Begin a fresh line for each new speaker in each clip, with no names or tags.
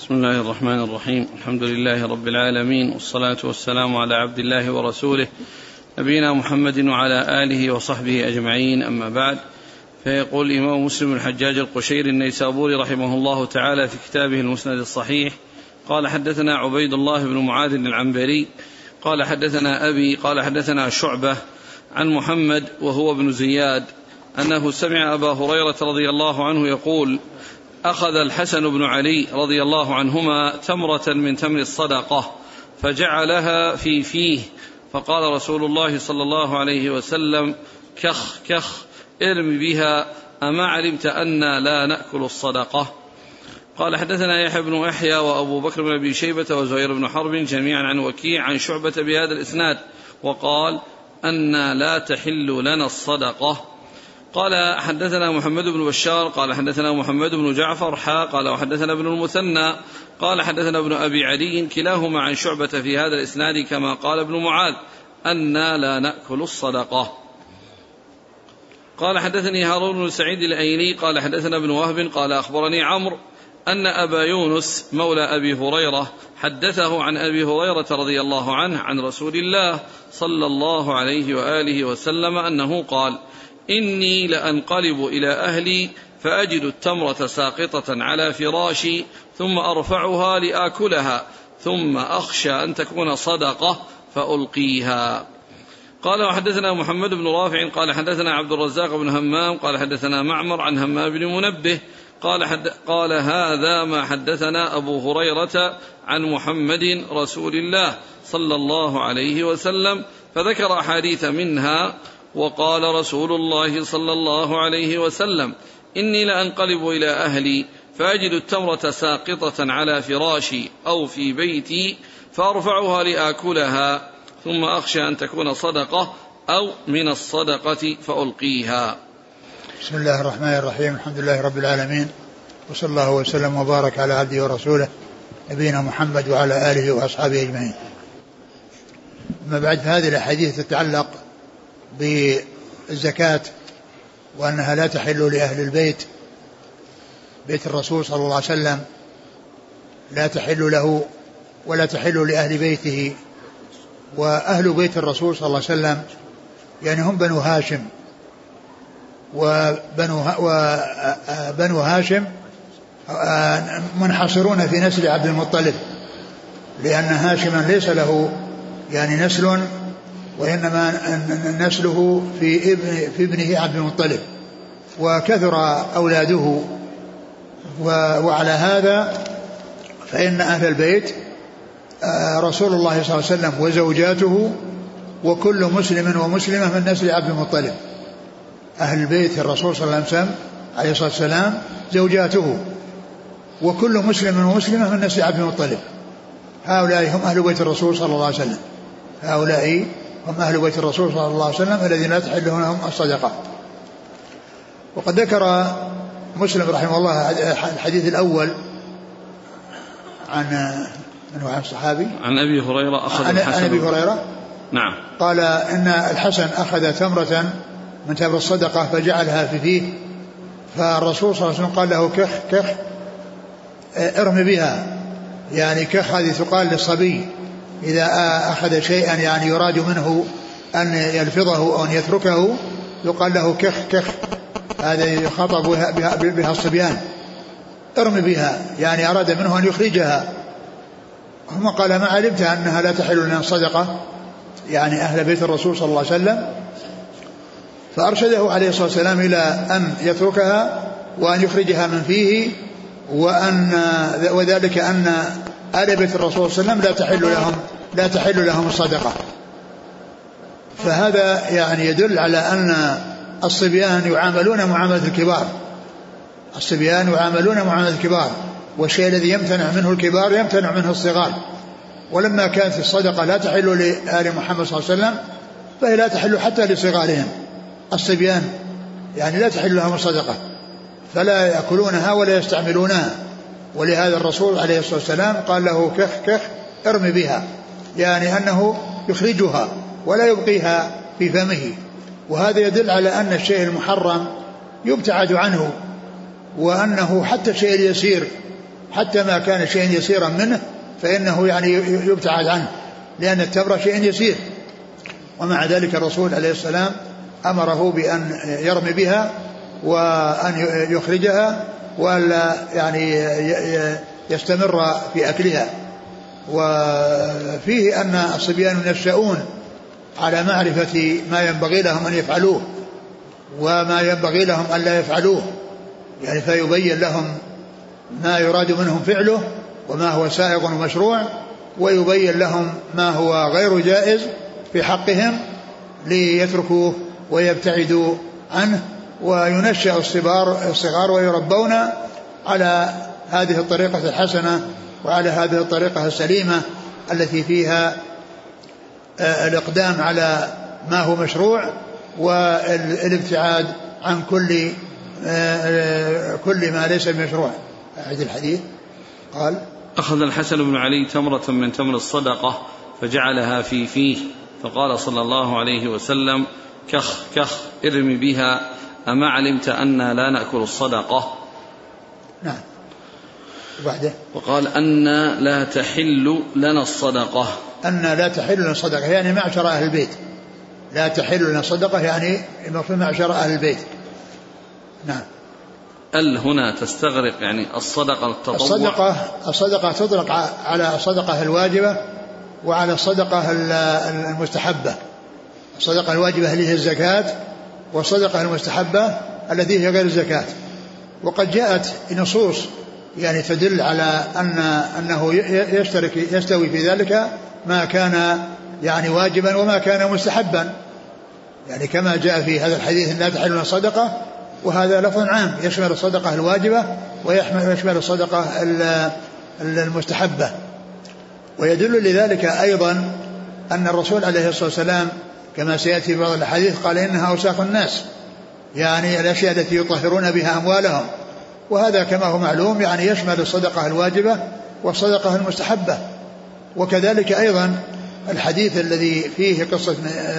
بسم الله الرحمن الرحيم. الحمد لله رب العالمين، والصلاة والسلام على عبد الله ورسوله نبينا محمد وعلى آله وصحبه أجمعين، أما بعد. فيقول الإمام مسلم الحجاج القشيري النيسابوري رحمه الله تعالى في كتابه المسند الصحيح: قال حدثنا عبيد الله بن معاذ العنبري قال حدثنا أبي قال حدثنا شعبة عن محمد وهو ابن زياد أنه سمع أبا هريرة رضي الله عنه يقول: أخذ الحسن بن علي رضي الله عنهما تمرة من تمر الصدقة فجعلها في فيه، فقال رسول الله صلى الله عليه وسلم: كخ كخ ارم بها، أما علمت أن لا نأكل الصدقة؟ قال حدثنا يحيى بن يحيى وأبو بكر بن أبي شيبة وزهير بن حرب جميعا عن وكيع عن شعبة بهذا الإسناد، وقال: أن لا تحل لنا الصدقة. قال حدثنا محمد بن بشار قال حدثنا محمد بن جعفر قال وحدثنا ابن المثنى قال حدثنا ابن أبي علي كلاهما عن شعبة في هذا الإسناد كما قال ابن معاذ: أنا لا نأكل الصدقة. قال حدثني هارون بن سعيد الأيلي قال حدثنا ابن وهب قال أخبرني عمرو أن أبا يونس مولى أبي هريرة حدثه عن أبي هريرة رضي الله عنه عن رسول الله صلى الله عليه وآله وسلم أنه قال: إني لأنقلب إلى أهلي فأجد التمرة ساقطة على فراشي ثم أرفعها لآكلها ثم أخشى أن تكون صدقة فألقيها. قال وحدثنا محمد بن رافع قال حدثنا عبد الرزاق بن همام قال حدثنا معمر عن همام بن منبه قال هذا ما حدثنا أبو هريرة عن محمد رسول الله صلى الله عليه وسلم، فذكر أحاديث منها. وقال رسول الله صلى الله عليه وسلم: إني لأنقلب إلى أهلي فأجد التمرة ساقطة على فراشي أو في بيتي فأرفعها لآكلها ثم أخشى أن تكون صدقة أو من الصدقة فألقيها.
بسم الله الرحمن الرحيم. الحمد لله رب العالمين، وصلى الله وسلم وبارك على عبده ورسوله نبينا محمد وعلى آله وأصحابه أجمعين. أما بعد، هذه الأحاديث تتعلق بالزكاة وأنها لا تحل لأهل البيت، بيت الرسول صلى الله عليه وسلم لا تحل له ولا تحل لأهل بيته. وأهل بيت الرسول صلى الله عليه وسلم يعني هم بنو هاشم، وبنو هاشم منحصرون في نسل عبد المطلب، لأن هاشما ليس له يعني نسل، وإنما نسله في ابنه عبد المطلب، وكثر أولاده. وعلى هذا فإن أهل البيت رسول الله صلى الله عليه وسلم وزوجاته وكل مسلم ومسلمة من نسل عبد المطلب. أهل البيت الرسول صلى الله عليه وسلم عليه الصلاة والسلام زوجاته وكل مسلم ومسلمة من نسل عبد المطلب. هؤلاء هم أهل بيت الرسول صلى الله عليه وسلم، هؤلاء هم أهل بيت الرسول صلى الله عليه وسلم الذين لا تحل لهم الصدقة. وقد ذكر مسلم رحمه الله الحديث الأول عن الصحابي
عن أبي هريرة
عن أبي هريرة
نعم
قال إن الحسن أخذ تمرة من تمر الصدقة فجعلها في فيه، فالرسول صلى الله عليه وسلم قال له: كخ كخ ارم بها. يعني كخ هذه تقال للصبي إذا أخذ شيئا يعني يراد منه أن يلفظه أو أن يتركه يقال له كخ كخ، هذا يخاطب بها الصبيان. ارم بها يعني أراد منه أن يخرجها. ثم قال: ما علمت أنها لا تحل لنا الصدقة، يعني أهل بيت الرسول صلى الله عليه وسلم. فأرشده عليه الصلاة والسلام إلى أن يتركها وأن يخرجها من فيه، وذلك أن آل بيت الرسول صلى الله عليه وسلم لا تحل لهم الصدقة. فهذا يعني يدل على أن الصبيان يعاملون معاملة الكبار، الصبيان يعاملون معاملة الكبار، والشيء الذي يمتنع منه الكبار يمتنع منه الصغار. ولما كانت الصدقة لا تحل لآل محمد صلى الله عليه وسلم فهي لا تحل حتى لصغارهم. الصبيان يعني لا تحل لهم الصدقة، فلا يأكلونها ولا يستعملونها. ولهذا الرسول عليه الصلاة والسلام قال له: كخ كخ ارم بها، يعني أنه يخرجها ولا يبقيها في فمه. وهذا يدل على أن الشيء المحرم يبتعد عنه، وأنه حتى الشيء اليسير حتى ما كان شيء يسيرا منه فإنه يعني يبتعد عنه، لأن التمر شيء يسير. ومع ذلك الرسول عليه السلام أمره بأن يرمي بها وأن يخرجها وألا يعني يستمر في أكلها. وفيه أن الصبيان ينشأون على معرفة ما ينبغي لهم أن يفعلوه وما ينبغي لهم أن لا يفعلوه، يعني فيبين لهم ما يراد منهم فعله وما هو سائغ ومشروع، ويبين لهم ما هو غير جائز في حقهم ليتركوه ويبتعدوا عنه. وينشأ الصغار ويربون على هذه الطريقة الحسنة وعلى هذه الطريقة السليمة التي فيها الإقدام على ما هو مشروع والابتعاد عن كل ما ليس بمشروع. أعد الحديث. قال:
أخذ الحسن بن علي تمرة من تمر الصدقة فجعلها في فيه، فقال صلى الله عليه وسلم: كخ كخ ارمي بها، أما علمت أن لا نأكل الصدقة؟
نعم. وبعده
وقال: أن لا تحل لنا الصدقة.
أن لا تحل لنا الصدقة يعني معشر أهل البيت، لا تحل لنا الصدقة يعني في معشر أهل البيت. نعم.
هنا تستغرق يعني الصدقة التطوع.
الصدقة تطلق على الصدقة الواجبة وعلى الصدقة المستحبة. الصدقة الواجبة اللي هي الزكاة، والصدقة المستحبة التي هي غير الزكاة. وقد جاءت نصوص يعني تدل على أنه يستوي في ذلك ما كان يعني واجبا وما كان مستحبا، يعني كما جاء في هذا الحديث: لا تحل الصدقة، وهذا لفظ عام يشمل الصدقة الواجبة ويشمل الصدقة المستحبة. ويدل لذلك أيضا أن الرسول عليه الصلاة والسلام كما سيأتي في بعض الحديث قال: إنها أوساخ الناس، يعني الأشياء التي يطهرون بها أموالهم. وهذا كما هو معلوم يعني يشمل الصدقة الواجبة والصدقة المستحبة. وكذلك أيضا الحديث الذي فيه قصة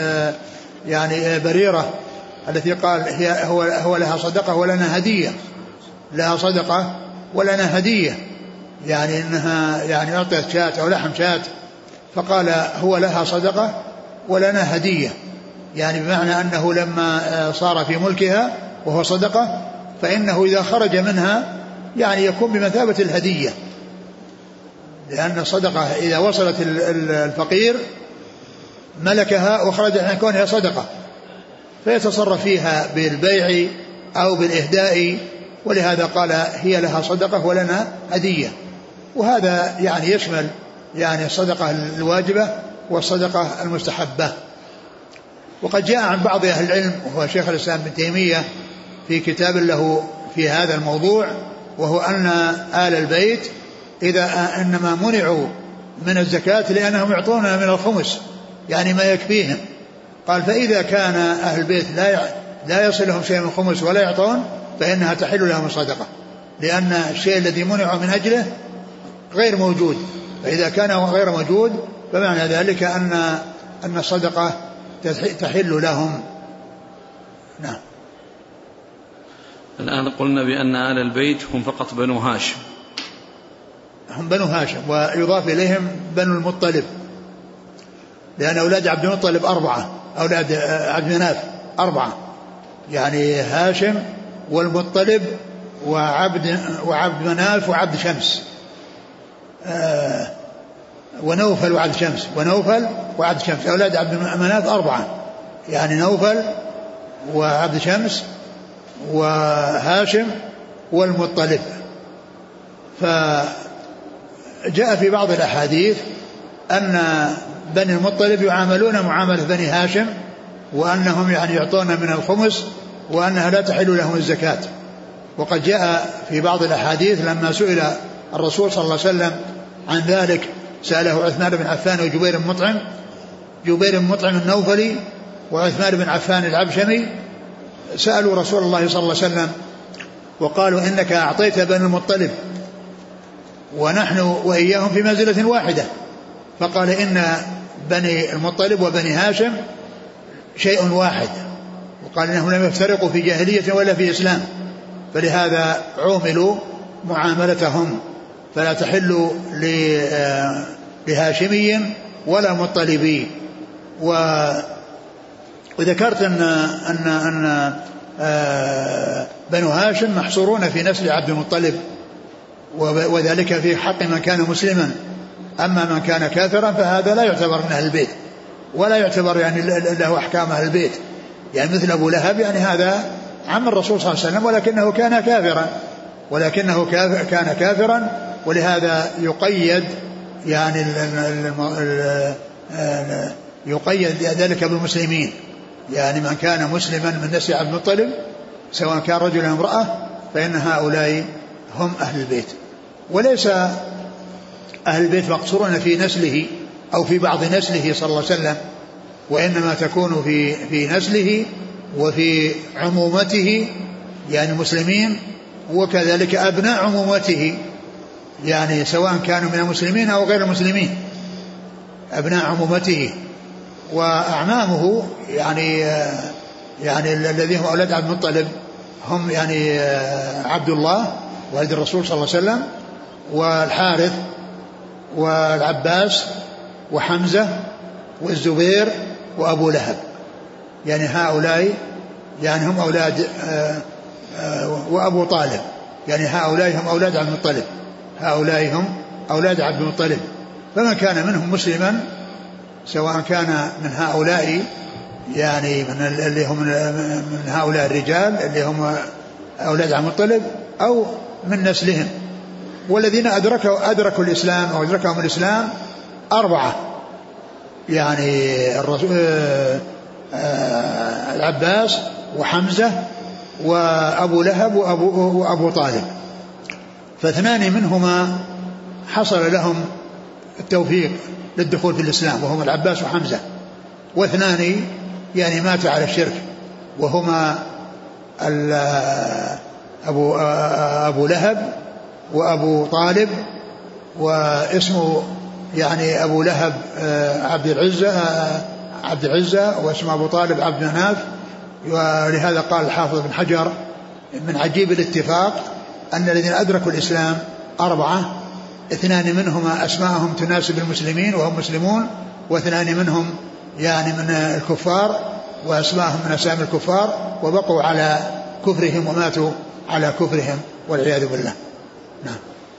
يعني بريرة التي قال هو لها صدقة ولنا هدية، لها صدقة ولنا هدية، يعني إنها يعني أعطيت شاة أو لحم شاة فقال هو لها صدقة ولنا هدية، يعني بمعنى أنه لما صار في ملكها وهو صدقة فإنه إذا خرج منها يعني يكون بمثابة الهدية، لأن الصدقة إذا وصلت الفقير ملكها وخرج عن كونها صدقة فيتصرف فيها بالبيع أو بالإهداء، ولهذا قال هي لها صدقة ولنا هدية. وهذا يعني يشمل يعني الصدقة الواجبة والصدقة المستحبة. وقد جاء عن بعض أهل العلم وهو شيخ الإسلام ابن تيمية في كتاب له في هذا الموضوع، وهو أن آل البيت إذا إنما منعوا من الزكاة لأنهم يعطون من الخمس يعني ما يكفيهم، قال فإذا كان أهل البيت لا يصلهم شيء من الخمس ولا يعطون فإنها تحل لهم الصدقة، لأن الشيء الذي منعوا من أجله غير موجود، فإذا كان غير موجود فمعنى ذلك أن الصدقة تحل لهم. نعم.
الآن قلنا بأن آل البيت هم فقط بنو هاشم،
هم بنو هاشم، ويضاف إليهم بنو المطلب، لأن أولاد عبد المطلب 4، أولاد عبد مناف 4، يعني هاشم والمطلب وعبد مناف وعبد شمس، ونوفل وعبد شمس، ونوفل وعبد شمس، أولاد عبد مناف 4، يعني نوفل وعبد شمس وهاشم والمطلب. فجاء في بعض الأحاديث أن بني المطلب يعاملون معاملة بني هاشم، وأنهم يعني يعطون من الخمس وأنها لا تحل لهم الزكاة. وقد جاء في بعض الأحاديث لما سئل الرسول صلى الله عليه وسلم عن ذلك سأله عثمان بن عفان وجبير بن مطعم، جبير بن مطعم النوفلي وعثمان بن عفان العبشمي، سألوا رسول الله صلى الله عليه وسلم وقالوا إنك أعطيت بني المطلب ونحن وإياهم في منزلة واحدة، فقال إن بني المطلب وبني هاشم شيء واحد، وقال إنهم لم يفترقوا في جاهلية ولا في إسلام، فلهذا عوملوا معاملتهم. فلا تحل لهاشمي ولا مطلبي. وذكرت أن بنو هاشم محصورون في نسل عبد المطلب، وذلك في حق من كان مسلما. أما من كان كافرا فهذا لا يعتبر من أهل البيت، ولا يعتبر يعني له أحكام أهل البيت، يعني مثل أبو لهب، يعني هذا عم الرسول صلى الله عليه وسلم ولكنه كان كافرا، ولهذا يقيد يعني يقيد ذلك بالمسلمين، يعني من كان مسلما من نسل عبد المطلب سواء كان رجل أو امرأة فإن هؤلاء هم أهل البيت. وليس أهل البيت مقصورون في نسله أو في بعض نسله صلى الله عليه وسلم، وإنما تكون في نسله وفي عمومته، يعني المسلمين، وكذلك أبناء عمومته، يعني سواء كانوا من المسلمين أو غير المسلمين، أبناء عمومته. وأعمامه يعني الذين هم أولاد عبد المطلب هم يعني عبد الله والد الرسول صلى الله عليه وسلم، والحارث، والعباس، وحمزة، والزبير، وأبو لهب، يعني هؤلاء يعني هم أولاد وأبو طالب، يعني هؤلاء هم أولاد عبد المطلب، هؤلاء هم أولاد عبد المطلب. فمن كان منهم مسلما سواء كان من هؤلاء يعني من اللي هم من هؤلاء الرجال اللي هم أولاد عبد المطلب أو من نسلهم. والذين أدركوا الإسلام أو أدركهم الإسلام 4، يعني العباس وحمزة وأبو لهب وأبو طالب. فاثنان منهما حصل لهم التوفيق للدخول في الإسلام وهما العباس وحمزة، واثنان يعني مات على الشرك وهما أبو لهب وأبو طالب، واسمه يعني أبو لهب عبد العزة واسمه أبو طالب عبد مناف. ولهذا قال الحافظ بن حجر من عجيب الاتفاق أن الذين أدركوا الإسلام 4، 2 منهما أسماءهم تناسب المسلمين وهم مسلمون، و2 منهم يعني من الكفار وأسماءهم من أسامي الكفار، وبقوا على كفرهم وماتوا على كفرهم والعياذ بالله. نعم.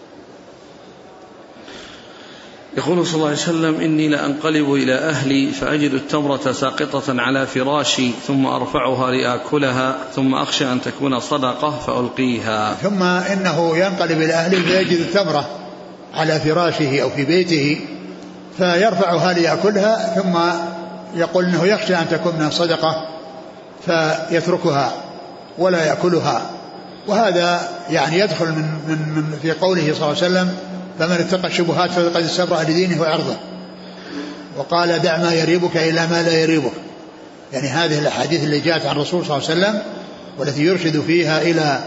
يقول صلى الله عليه وسلم: إني لأنقلب إلى أهلي فأجد التمرة ساقطة على فراشي ثم أرفعها لآكلها ثم أخشى أن تكون صدقة فألقيها.
ثم إنه ينقلب إلى أهله فيجد التمرة على فراشه أو في بيته فيرفعها ليأكلها، ثم يقول إنه يخشى أن تكون من صدقة فيتركها ولا يأكلها. وهذا يعني يدخل من في قوله صلى الله عليه وسلم: فمن اتقى الشبهات فقد استبرأ لدينه وعرضه. وقال: دع ما يريبك إلى ما لا يريبك. يعني هذه الأحاديث اللي جاءت عن الرسول صلى الله عليه وسلم والتي يرشد فيها إلى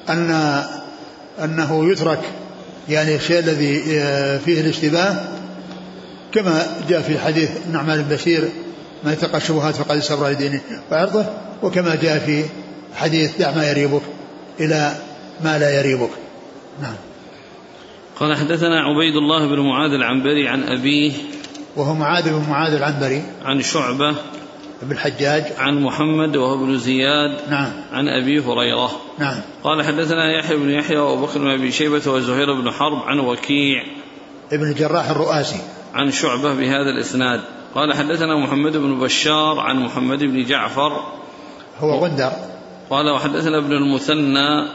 أنه يترك يعني الشيء الذي فيه الاشتباه، كما جاء في حديث النعمان بن بشير: من اتقى الشبهات فقد استبرأ لدينه وعرضه، وكما جاء في حديث: دع ما يريبك إلى ما لا يريبك. نعم.
قال: حدثنا عبيد الله بن معاذ العنبري عن أبيه
وهو معاذ بن معاذ العنبري
عن شعبة
بن الحجاج
عن محمد وهو ابن زياد
نعم
عن أبي هريرة
نعم.
قال: حدثنا يحيى بن يحيى وأبو بكر بن أبي شيبة وزهير بن حرب عن وكيع
ابن الجراح الرؤاسي
عن شعبة بهذا الإسناد. قال: حدثنا محمد بن بشار عن محمد بن جعفر
هو غندر.
قال: وحدثنا ابن المثنى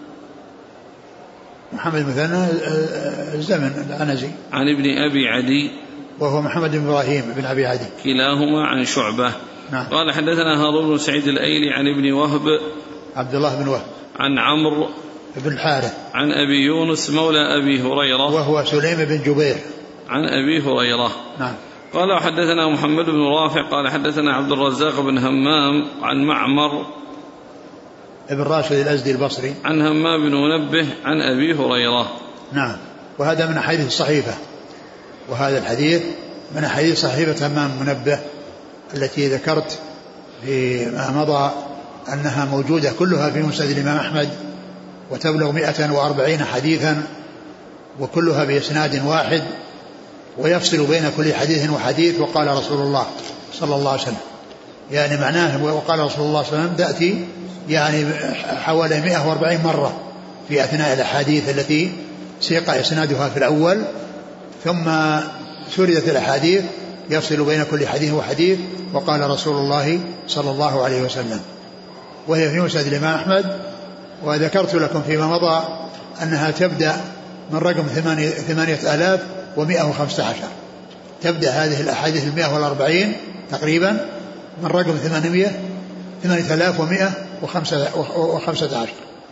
محمد المثنى الزمن العنزي
عن ابن أبي عدي
وهو محمد بن إبراهيم بن أبي عدي
كلاهما عن شعبة.
نعم.
قال: حدثنا هارون بن سعيد الأيلي عن ابن وهب
عبد الله بن وهب
عن عمرو
بن الحارث
عن أبي يونس مولى أبي هريرة
وهو سليم بن جبير
عن أبي هريرة.
نعم.
قال: وحدثنا محمد بن رافع قال: حدثنا عبد الرزاق بن همام عن معمر
ابن راشد الأزدي البصري
عن همام بن منبه عن أبي هريرة.
نعم. وهذا من حديث الصحيفة، وهذا الحديث من حديث صحيفة همام منبه التي ذكرت فيما مضى أنها موجودة كلها في مسند الإمام أحمد، وتبلغ 140 حديثا، وكلها بإسناد واحد، ويفصل بين كل حديث وحديث. وقال رسول الله صلى الله عليه وسلم، يعني معناه وقال رسول الله صلى الله عليه وسلم تأتي يعني حوالي 140 مرة في أثناء الأحاديث التي سيق إسنادها في الأول، ثم سردت الأحاديث يفصل بين كل حديث وحديث. وقال رسول الله صلى الله عليه وسلم، وهي في مسند الإمام أحمد. وذكرت لكم فيما مضى أنها تبدأ من رقم 8115. تبدأ هذه الأحاديث 140 تقريبا من رقم 8115.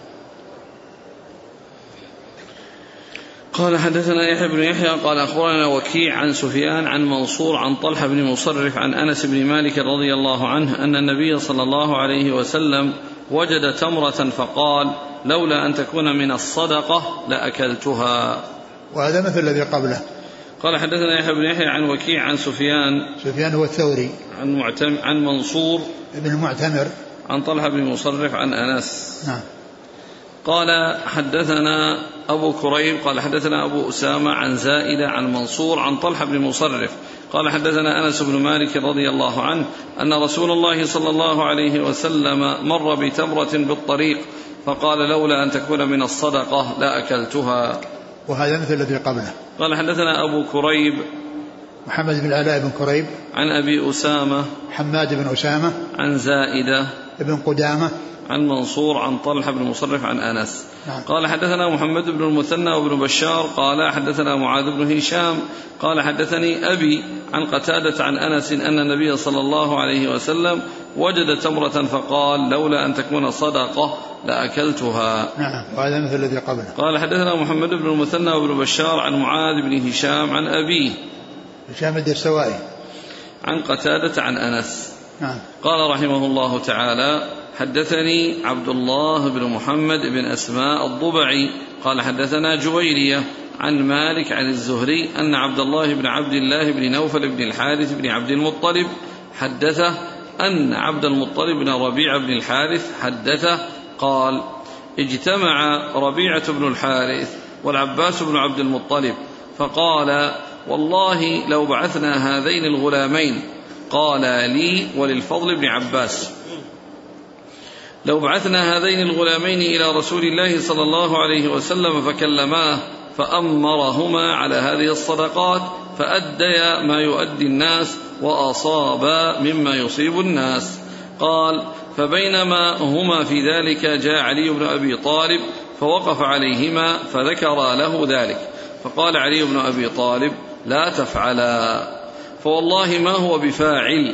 قال حدثنا يحيى بن يحيى قال أخبرنا وكيع عن سفيان عن منصور عن طلحة بن مصرف عن أنس بن مالك رضي الله عنه أن النبي صلى الله عليه وسلم وجد تمرة فقال لولا أن تكون من الصدقة لأكلتها.
وهذا مثل الذي قبله.
قال حدثنا يحيى بن يحيى عن وكيع عن
سفيان هو الثوري
عن منصور
بن المعتمر
عن طلحة بن مصرف عن أنس.
نعم.
قال حدثنا أبو كريب قال حدثنا أبو أسامة عن زائدة عن منصور عن طلحة بن مصرف قال حدثنا أنس بن مالك رضي الله عنه أن رسول الله صلى الله عليه وسلم مر بتمرة بالطريق فقال لولا أن تكون من الصدقة لأكلتها.
وهذا مثل الذي قبله.
قال حدثنا أبو كريب
محمد بن العلاء بن كريب
عن أبي أسامة
حماد بن أسامة
عن زائدة
بن قدامة
عن منصور عن طلحة بن مصرف عن أنس.
نعم.
قال حدثنا محمد بن المثنى وابن بشار قال حدثنا معاذ بن هشام قال حدثني أبي عن قتادة عن أنس أن النبي صلى الله عليه وسلم وجد تمرة فقال لولا أن تكون صدقة لأكلتها.
نعم. وهذا مثل الذي قبله.
قال حدثنا محمد بن المثنى وابن بشار عن معاذ بن هشام عن أبيه
هشام الدستوائي
عن قتادة عن أنس.
نعم.
قال رحمه الله تعالى حدثني عبد الله بن محمد بن أسماء الضبعي قال حدثنا جويرية عن مالك عن الزهري أن عبد الله بن نوفل بن الحارث بن عبد المطلب حدثه أن عبد المطلب بن ربيعة بن الحارث حدثه قال اجتمع ربيعة بن الحارث والعباس بن عبد المطلب فقال والله لو بعثنا هذين الغلامين قال لي وللفضل بن عباس لو بعثنا هذين الغلامين إلى رسول الله صلى الله عليه وسلم فكلماه فأمرهما على هذه الصدقات فأديا ما يؤدي الناس وأصابا مما يصيب الناس. قال فبينما هما في ذلك جاء علي بن أبي طالب فوقف عليهما فذكر له ذلك فقال علي بن أبي طالب لا تفعلا فوالله ما هو بفاعل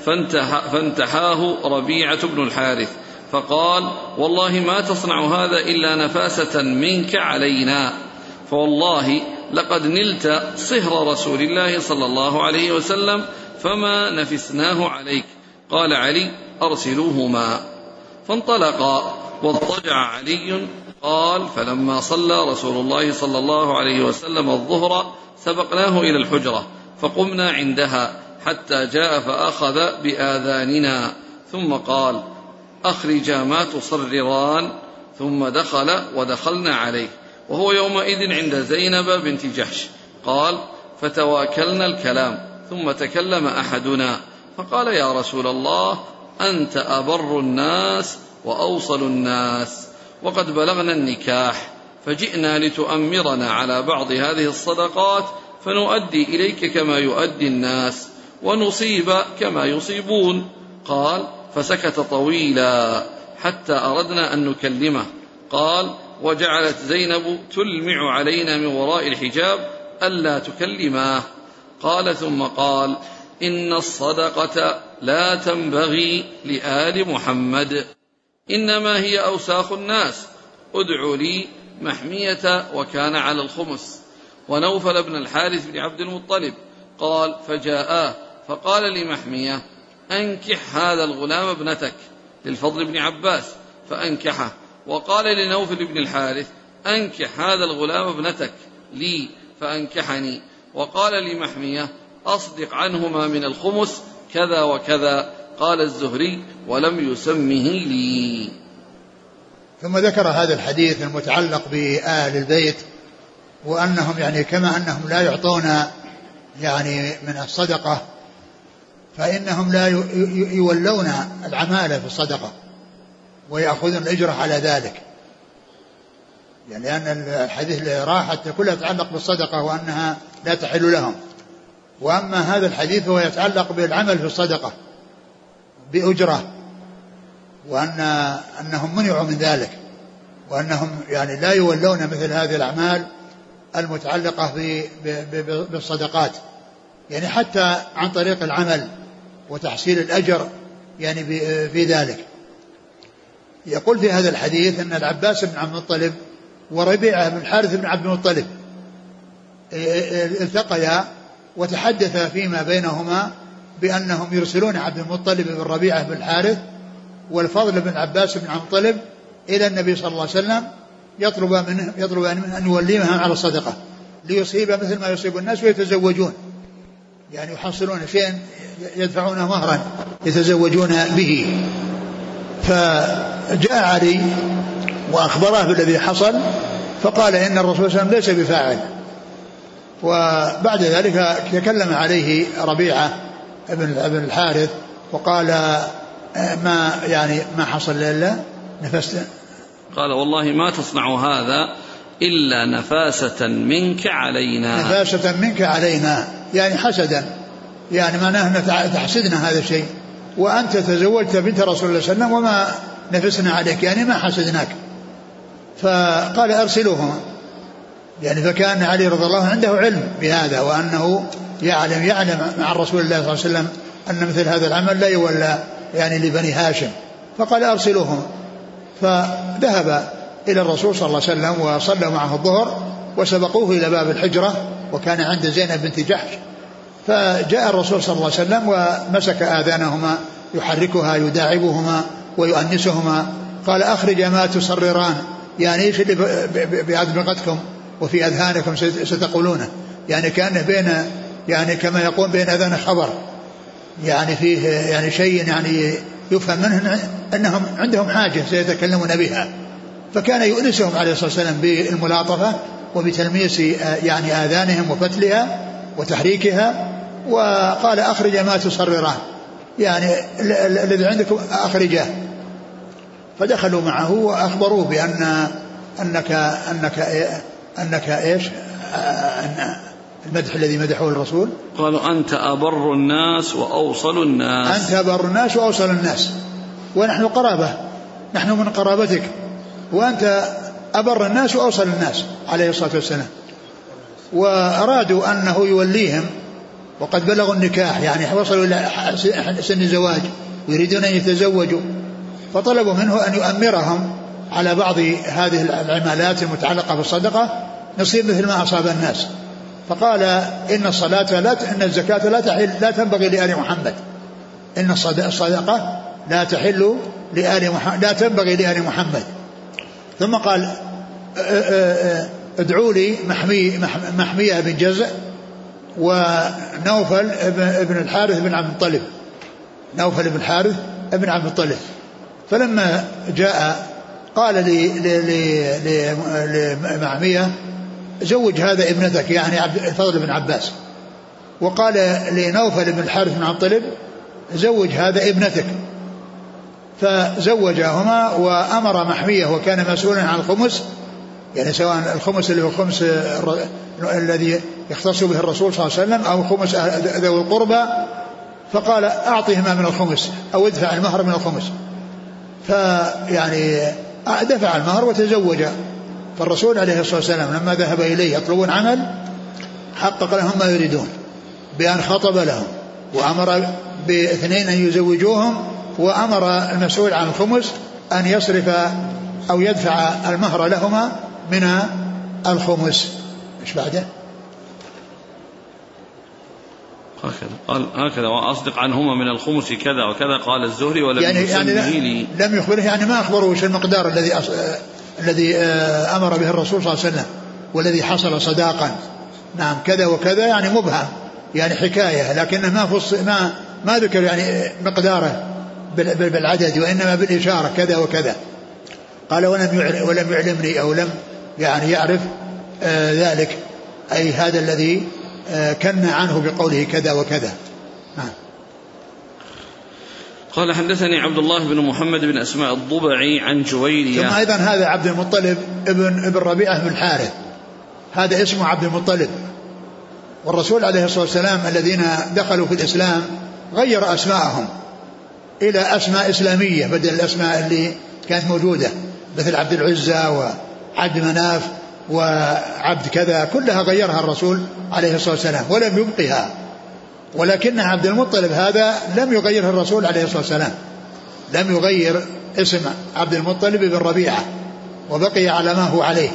فانتحاه ربيعة بن الحارث فقال والله ما تصنع هذا إلا نفاسة منك علينا فوالله لقد نلت صهر رسول الله صلى الله عليه وسلم فما نفسناه عليك. قال علي أرسلوهما فانطلقا واضطجع علي. قال فلما صلى رسول الله صلى الله عليه وسلم الظهر سبقناه إلى الحجرة فقمنا عندها حتى جاء فأخذ بآذاننا ثم قال أخرجا ما تصرران ثم دخل ودخلنا عليه وهو يومئذ عند زينب بنت جحش. قال فتواكلنا الكلام ثم تكلم أحدنا فقال يا رسول الله أنت أبر الناس وأوصل الناس وقد بلغنا النكاح فجئنا لتؤمرنا على بعض هذه الصدقات فنؤدي إليك كما يؤدي الناس ونصيب كما يصيبون. قال فسكت طويلا حتى أردنا أن نكلمه. قال وجعلت زينب تلمع علينا من وراء الحجاب ألا تكلماه. قال ثم قال إن الصدقة لا تنبغي لآل محمد إنما هي أوساخ الناس ادعوا لي محمية وكان على الخمس ونوفل بن الحارث بن عبد المطلب. قال فجاءاه فقال لمحمية أنكح هذا الغلام ابنتك للفضل بن عباس فأنكحه وقال لنوفل بن الحارث أنكح هذا الغلام ابنتك لي فأنكحني وقال لمحمية أصدق عنهما من الخمس كذا وكذا. قال الزهري ولم يسمه لي.
ثم ذكر هذا الحديث المتعلق بآل البيت وأنهم يعني كما أنهم لا يعطون يعني من الصدقة فإنهم لا يولون العمالة في الصدقة ويأخذون الأجرة على ذلك، يعني لأن الحديث اللي راح كلها تتعلق بالصدقة وأنها لا تحل لهم، وأما هذا الحديث هو يتعلق بالعمل في الصدقة بأجرة، وأنهم منعوا من ذلك، وأنهم يعني لا يولون مثل هذه الأعمال المتعلقة بالصدقات، يعني حتى عن طريق العمل وتحصيل الأجر يعني في ذلك. يقول في هذا الحديث أن العباس بن عبد المطلب وربيعة بن الحارث بن عبد المطلب التقيا وتحدثا فيما بينهما بأنهم يرسلون عبد المطلب بن ربيعة بن الحارث والفضل بن عباس بن عبد المطلب إلى النبي صلى الله عليه وسلم يطلب منه أن يوليهم على الصدقة ليصيب مثل ما يصيب الناس ويتزوجون، يعني يحصلون شيئا يدفعونه مهرا يتزوجون به. فجاء علي وأخبره بالذي حصل فقال إن الرسول صلى الله عليه وسلم ليس بفاعل. وبعد ذلك تكلم عليه ربيعة ابن الحارث وقال ما حصل إلا نفست.
قال والله ما تصنع هذا إلا نفاسة منك علينا.
نفاسة منك علينا يعني حسدا، يعني معناه تحسدنا هذا الشيء، وأنت تزوجت بنت رسول الله صلى الله عليه وسلم وما نفسنا عليك، يعني ما حسدناك. فقال أرسلوهما، يعني فكان علي رضي الله عنده علم بهذا، وأنه يعلم مع رسول الله صلى الله عليه وسلم أن مثل هذا العمل لا يولى يعني لبني هاشم، فقال أرسلوهما. فذهب إلى الرسول صلى الله عليه وسلم وصلى معه الظهر وسبقوه إلى باب الحجرة، وكان عند زينب بنت جحش. فجاء الرسول صلى الله عليه وسلم ومسك آذانهما يحركها يداعبهما ويؤنسهما، قال أخرج ما تصرران، يعني إيش اللي بأدمغتكم وفي أذهانكم ستقولونه، يعني كأنه بين يعني كما يقول بين أذان خبر، يعني فيه يعني شيء يعني يفهم منه أنهم عندهم حاجة سيتكلمون بها. فكان يؤنسهم عليه الصلاة والسلام بالملاطفة وبتلميس يعني آذانهم وفتلها وتحريكها. وقال أخرج ما تصرران، يعني الذي عندكم أخرجاه. فدخلوا معه وأخبروه بأن أنك إيش المدح الذي مدحه الرسول.
قالوا أنت أبر الناس وأوصل الناس.
أنت أبر الناس وأوصل الناس، ونحن قرابة، نحن من قرابتك، وأنت أبر الناس وأوصل الناس عليه الصلاة والسلام. وأرادوا أنه يوليهم وقد بلغوا النكاح، يعني وصلوا إلى سن الزواج ويريدون أن يتزوجوا، فطلبوا منه أن يؤمرهم على بعض هذه العمالات المتعلقة بالصدقة نصيب مثل ما أصاب الناس. فقال إن الزكاة لا تنبغي لآل محمد، إن الصدقة لا تحل لآل محمد، لا تنبغي لآل محمد. ثم قال ادعوا لي محمية بن جزء ونوفل ابن الحارث بن عبد المطلب، نوفل بن الحارث بن عبد المطلب. فلما جاء قال لمحمية زوج هذا ابنتك، يعني الفضل بن عباس، وقال لنوفل بن الحارث بن عبد المطلب زوج هذا ابنتك. فزوجهما وأمر محمية وكان مسؤولا عن الخمس، يعني سواء الخمس اللي هو الخمس الذي يختص به الرسول صلى الله عليه وسلم أو خمس ذوي القربى، فقال أعطهما من الخمس أو ادفع المهر من الخمس. فيعني دفع المهر وتزوج. فالرسول عليه الصلاة والسلام لما ذهب إليه يطلبون عمل حقق لهم ما يريدون بأن خطب لهم وأمر باثنين أن يزوجوهم، وأمر المسؤول عن الخمس أن يصرف أو يدفع المهر لهما من الخمس. إيش بعده؟
هكذا وأصدق عنهما من الخمس كذا وكذا قال الزهري ولم
يعني لم يخبره، يعني ما أخبره وش المقدار الذي أمر به الرسول صلى الله عليه وسلم والذي حصل صداقا، نعم كذا وكذا، يعني مبهم، يعني حكاية، لكنه ما ذكر يعني مقداره بالعدد، وإنما بالإشارة كذا وكذا. قال ولم يعلمني أو لم يعني يعرف ذلك، أي هذا الذي كن عنه بقوله كذا وكذا.
قال حدثني عبد الله بن محمد بن أسماء الضبعي عن جويرية.
ثم أيضا هذا عبد المطلب ابن ربيعة بن الحارث، هذا اسمه عبد المطلب. والرسول عليه الصلاة والسلام الذين دخلوا في الإسلام غير أسماءهم إلى أسماء إسلامية بدل الأسماء اللي كانت موجودة، مثل عبد العزى وعبد مناف وعبد كذا، كلها غيرها الرسول عليه الصلاة والسلام ولم يبقها. ولكن عبد المطلب هذا لم يغيره الرسول عليه الصلاة والسلام، لم يغير اسم عبد المطلب بن ربيعة وبقي على ما هو عليه.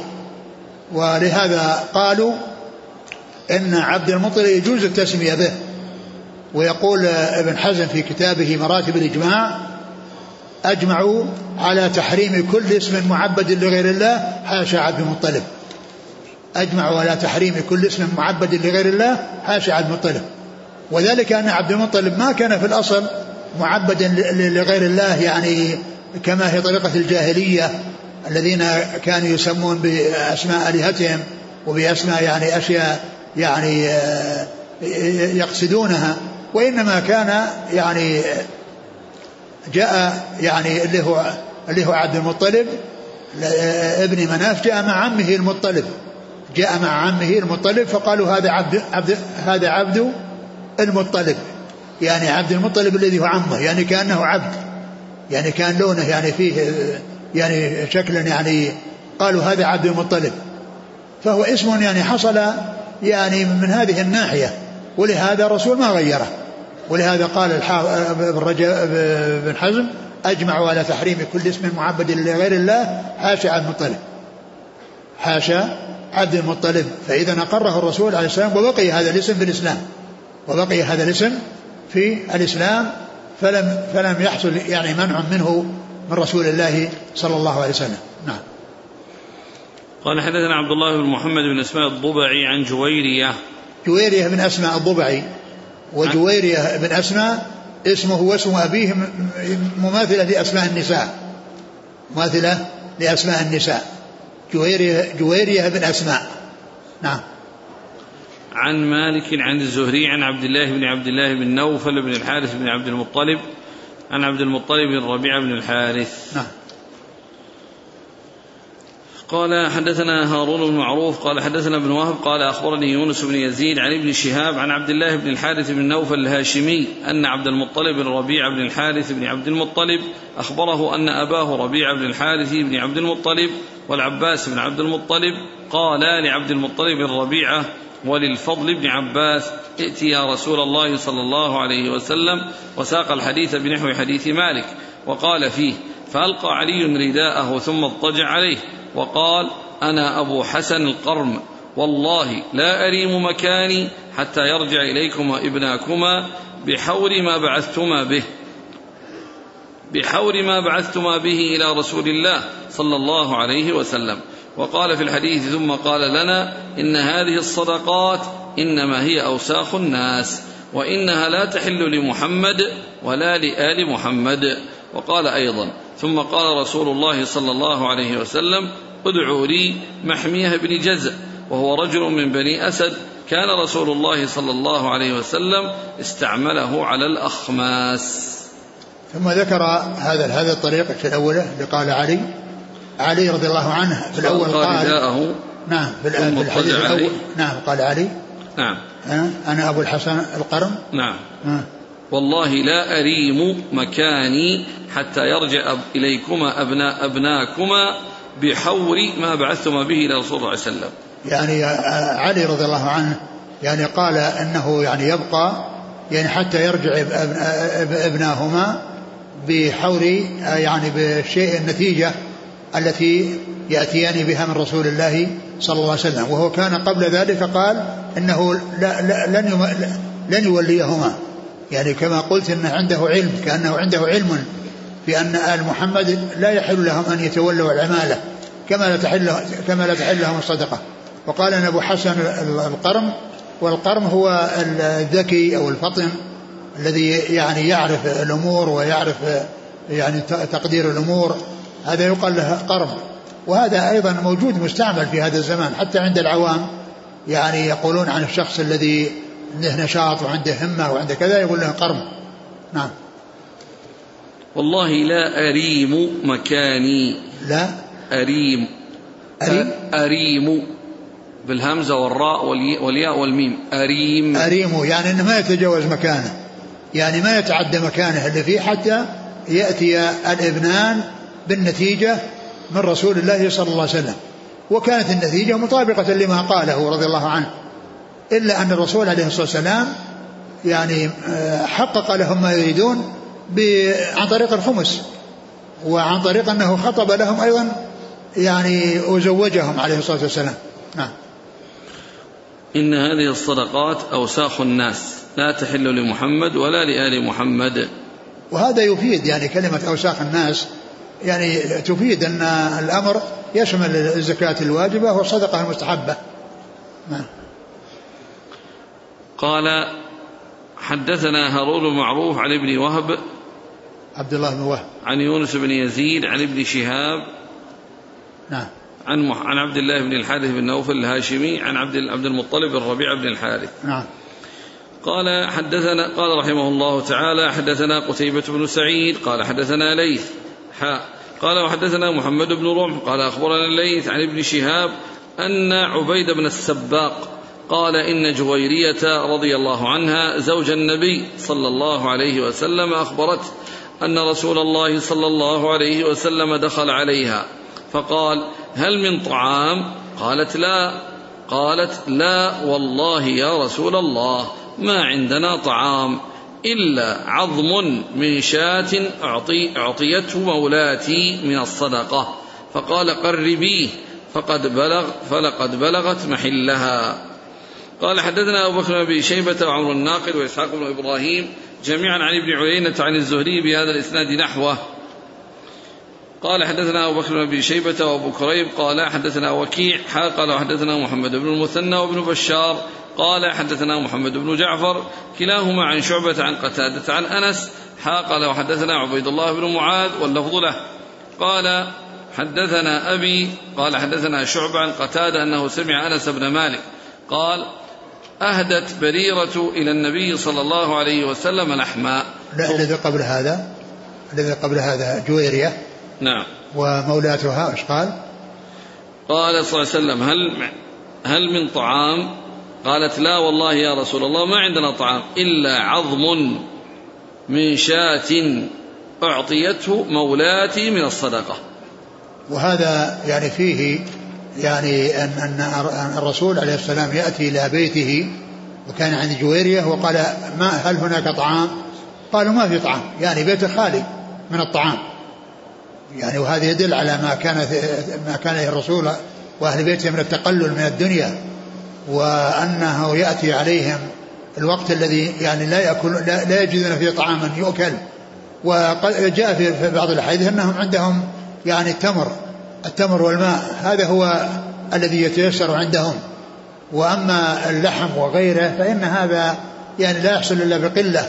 ولهذا قالوا إن عبد المطلب يجوز التسمية به. ويقول ابن حزم في كتابه مراتب الإجماع: أجمعوا على تحريم كل اسم معبد لغير الله حاشا عبد المطلب. أجمعوا على تحريم كل اسم معبد لغير الله حاشا عبد المطلب. وذلك أن عبد المطلب ما كان في الأصل معبدا لغير الله، يعني كما هي طريقة الجاهلية الذين كانوا يسمون بأسماء آلهتهم وبأسماء يعني أشياء يعني يقصدونها. وإنما كان يعني جاء يعني اللي هو عبد المطلب ابن مناف جاء مع عمه المطلب، جاء مع عمه المطلب، فقالوا هذا عبد المطلب، يعني عبد المطلب الذي هو عمه، يعني كأنه عبد، يعني كان لونه يعني فيه يعني شكلا، يعني قالوا هذا عبد المطلب. فهو اسم يعني حصل يعني من هذه الناحية، ولهذا الرسول ما غيره. ولهذا قال ابن حزم: أجمعوا على تحريم كل اسم معبد لغير الله حاشا عبد المطلب، حاشا عبد المطلب. فإذا أقره الرسول عليه السلام وبقي هذا الاسم في الإسلام، وبقي هذا الاسم في الإسلام، فلم يحصل يعني منع منه من رسول الله صلى الله عليه وسلم. نعم.
قال حدثنا عبد الله بن محمد بن أسماء الضبعي عن جويرية.
جويرية بن أسماء الضبعي، وجويرية بن أسماء اسمه واسم أبيه مماثلة لأسماء النساء، مماثلة لأسماء النساء. جويرية بن أسماء. نعم.
عن مالك عن الزهري عن عبد الله بن نوفل بن الحارث بن عبد المطلب عن عبد المطلب بن ربيعة بن الحارث.
نعم.
قال حدثنا هارون بن معروف قال حدثنا ابن وهب قال أخبرني يونس بن يزيد عن ابن شهاب عن عبد الله بن الحارث بن نوفل الهاشمي أن عبد المطلب بن ربيعة بن الحارث بن عبد المطلب أخبره أن أباه ربيعة بن الحارث بن عبد المطلب والعباس بن عبد المطلب قالا لعبد المطلب بن ربيعة وللفضل بن عباس: ائت يا رسول الله صلى الله عليه وسلم. وساق الحديث بنحو حديث مالك وقال فيه: فألقى علي رداءه ثم اضطجع عليه وقال: أنا أبو حسن القرم، والله لا أريم مكاني حتى يرجع إليكما ابناكما بحور ما بعثتما به إلى رسول الله صلى الله عليه وسلم. وقال في الحديث: ثم قال لنا: إن هذه الصدقات إنما هي أوساخ الناس، وإنها لا تحل لمحمد ولا لآل محمد. وقال أيضا: ثم قال رسول الله صلى الله عليه وسلم: ادعوا لي محميه بن جزء، وهو رجل من بني أسد، كان رسول الله صلى الله عليه وسلم استعمله على الأخماس.
ثم ذكر هذا الطريق في الأولى اللي قال علي رضي الله عنه في الأول قال نعم في الحديث الأول نعم قال علي
نعم
أنا أبو الحسن القرم
نعم والله لا أريم مكاني حتى يرجع إليكما أبناكما بحور ما بعثتما به إلى رسول الله صلى الله عليه وسلم.
يعني علي رضي الله عنه يعني قال أنه يعني يبقى يعني حتى يرجع ابناهما بحور يعني بشيء النتيجة التي يأتيان بها من رسول الله صلى الله عليه وسلم. وهو كان قبل ذلك قال إنه لن يوليهما، يعني كما قلت إن عنده علم، كأنه عنده علم بأن آل محمد لا يحل لهم أن يتولوا العمالة كما لا تحل لهم الصدقة. وقال أن أبو حسن القرم، والقرم هو الذكي أو الفطن الذي يعني يعرف الأمور ويعرف يعني تقدير الأمور، هذا يقال له قرم. وهذا أيضا موجود مستعمل في هذا الزمان حتى عند العوام، يعني يقولون عن الشخص الذي عنده نشاط وعنده همة وعنده كذا يقول له قرم. نعم.
والله لا أريم مكاني.
لا
أريم. أريم بالهمزة والراء والياء والميم. أريم
يعني إنه ما يتجاوز مكانه، يعني ما يتعدى مكانه اللي فيه حتى يأتي الإبنان بالنتيجة من رسول الله صلى الله عليه وسلم. وكانت النتيجة مطابقة لما قاله رضي الله عنه، إلا أن الرسول عليه الصلاة والسلام يعني حقق لهم ما يريدون عن طريق الخمس، وعن طريق أنه خطب لهم أيضا يعني وزوجهم عليه الصلاة والسلام. نعم.
إن هذه الصدقات أوساخ الناس لا تحل لمحمد ولا لآل محمد.
وهذا يفيد يعني كلمة أوساخ الناس يعني تفيد أن الأمر يشمل الزكاة الواجبة والصدقة المستحبة. نعم.
قال حدثنا هارون بن معروف عن ابن وهب
عبد الله بن وهب
عن يونس بن يزيد عن ابن شهاب
نعم
عن عبد الله بن الحارث بن نوفل الهاشمي عن عبد المطلب بن ربيعة بن الحارث.
نعم.
قال رحمه الله تعالى حدثنا قتيبة بن سعيد قال حدثنا ليث قال وحدثنا محمد بن رمح قال أخبرنا الليث عن ابن شهاب أن عبيد بن السباق قال إن جويرية رضي الله عنها زوج النبي صلى الله عليه وسلم أخبرته أن رسول الله صلى الله عليه وسلم دخل عليها فقال هل من طعام؟ قالت لا والله يا رسول الله ما عندنا طعام إلا عظم من شاة أعطيته مولاتي من الصدقة. فقال قربيه فلقد بلغت محلها. قال حدثنا أبو بكر بن شيبة وعمر الناقد وإسحاق بن إبراهيم جميعا عن ابن عيينة عن الزهري بهذا الإسناد نحوه. قال حدثنا أبو بكر بن شيبة وأبو كريب قال حدثنا وكيع قال حدثنا محمد بن المثنى وابن بشار قال حدثنا محمد بن جعفر كلاهما عن شعبة عن قتادة عن أنس قال وحدثنا عبيد الله بن معاذ واللفظ له قال حدثنا أبي قال حدثنا شعبة عن قتادة أنه سمع أنس بن مالك قال أهدت بريرة إلى النبي صلى الله عليه وسلم لحما.
الذي قبل هذا جويرية.
نعم.
ومولاتها ايش قال؟
قال صلى الله عليه وسلم هل من طعام؟ قالت لا والله يا رسول الله ما عندنا طعام إلا عظم من شاة أعطيته مولاتي من الصدقة.
وهذا يعني فيه يعني أن الرسول عليه السلام يأتي إلى بيته وكان عند جويرية وقال هل هناك طعام؟ قالوا ما في طعام، يعني بيته خالي من الطعام يعني. وهذا يدل على ما كان الرسول وأهل بيته من التقلل من الدنيا، وأنه يأتي عليهم الوقت الذي يعني لا يجدون فيه طعاما يؤكل. وجاء في بعض الحديث أنهم عندهم يعني التمر والماء، هذا هو الذي يتيسر عندهم. وأما اللحم وغيره فإن هذا يعني لا يحصل إلا بقلة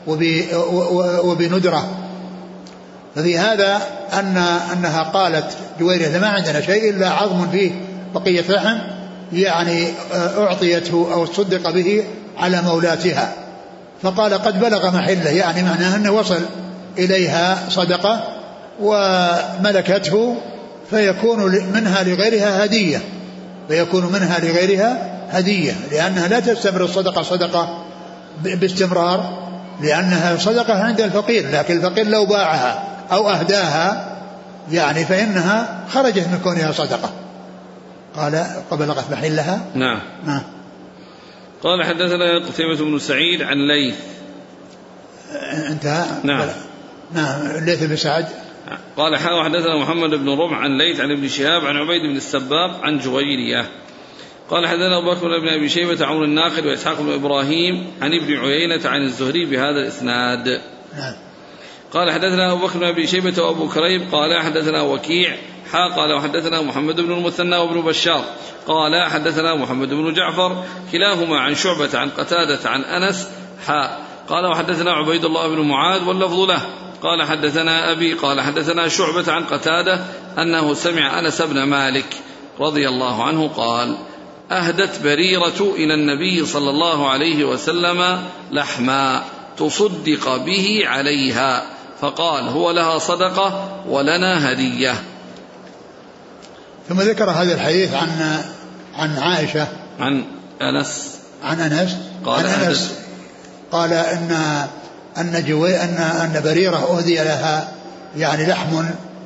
وبندرة. ففي هذا أنها قالت جويرية ما عندنا شيء إلا عظم فيه بقية لحم يعني أعطيته أو صدق به على مولاتها. فقال قد بلغ محله، يعني معناه أنه وصل إليها صدقة وملكته، فيكون منها لغيرها هدية، لأنها لا تستمر الصدقة باستمرار، لأنها صدقة عند الفقير، لكن الفقير لو باعها أو أهداها يعني فإنها خرجت من كونها صدقة. قال قبلغت محلها.
نعم. قال حدثنا قتيبة بن سعيد عن ليث
انتهى.
نعم.
ليث بن سعد
قال حدثنا محمد بن رمح عن ليث عن ابن شهاب عن عبيد بن السباق عن جويرية قال حدثنا أبو بكر بن أبي شيبة عمر الناقد وإسحاق بن إبراهيم عن ابن عيينة عن الزهري بهذا الإسناد.
نعم.
قال حدثنا أبو بكر بن أبي شيبة وأبو كريب قال حدثنا وكيع قال وحدثنا محمد بن المثنى وابن بشار قال حدثنا محمد بن جعفر كلاهما عن شعبة عن قتادة عن أنس قال وحدثنا عبيد الله بن معاذ واللفظ له قال حدثنا أبي قال حدثنا شعبة عن قتادة أنه سمع أنس بن مالك رضي الله عنه قال: أهدت بريرة إلى النبي صلى الله عليه وسلم لحما تصدق به عليها، فقال: هو لها صدقة ولنا هدية.
ثم ذكر هذا الحديث عن عائشة
عن أنس
قال أن بريرة أهدي لها يعني لحم،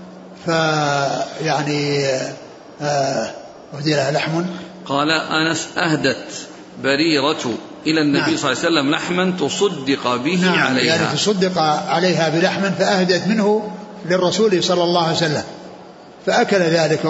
أهدي لها لحم.
قال أنس: أهدت بريرة إلى النبي صلى الله عليه وسلم لحما تصدق به عليها،
يعني تصدق عليها بلحم، فأهدت منه للرسول صلى الله عليه وسلم، فأكل ذلك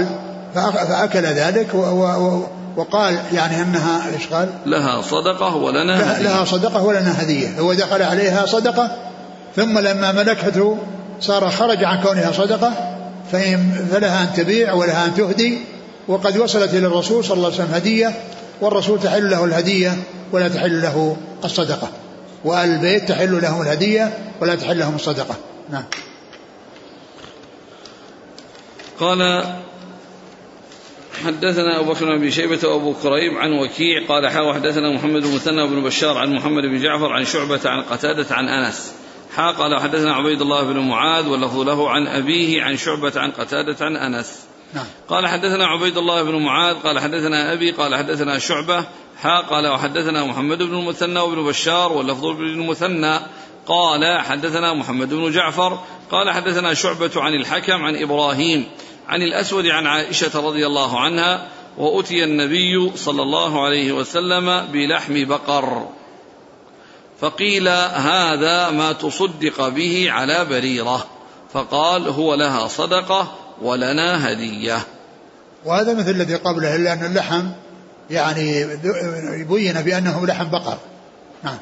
وقال يعني أنها إيش قال؟
لها صدقة ولنا هدية.
لها صدقة ولنا هدية. هو دخل عليها صدقة، ثم لما ملكته صار خرج عن كونها صدقة، فلها أن تبيع ولها أن تهدي، وقد وصلت إلى الرسول صلى الله عليه وسلم هدية، والرسول تحل له الهدية ولا تحل له الصدقة، وآل البيت تحل لهم الهدية ولا تحل لهم الصدقة. نعم.
قال: حدثنا أبو بكر بن أبي شيبة وأبو كريب عن وكيع قال: حدثنا محمد بن مثنى بن بشار عن محمد بن جعفر عن شعبة عن قتادة عن أنس. قال: حدثنا عبيد الله بن معاذ واللفظ له عن أبيه عن شعبة عن قتادة عن أنس. قال: حدثنا عبيد الله بن معاذ قال: حدثنا أبي قال: حدثنا شعبة قال: وحدثنا محمد بن المثنى وابن بشار واللفظ بن المثنى قال: حدثنا محمد بن جعفر قال: حدثنا شعبة عن الحكم عن إبراهيم عن الأسود عن عائشة رضي الله عنها: وأتي النبي صلى الله عليه وسلم بلحم بقر، فقيل: هذا ما تصدق به على بريرة، فقال: هو لها صدقة ولنا هدية.
وهذا مثل الذي قبله، إلا أن اللحم يعني يبين بأنه لحم بقر. نعم.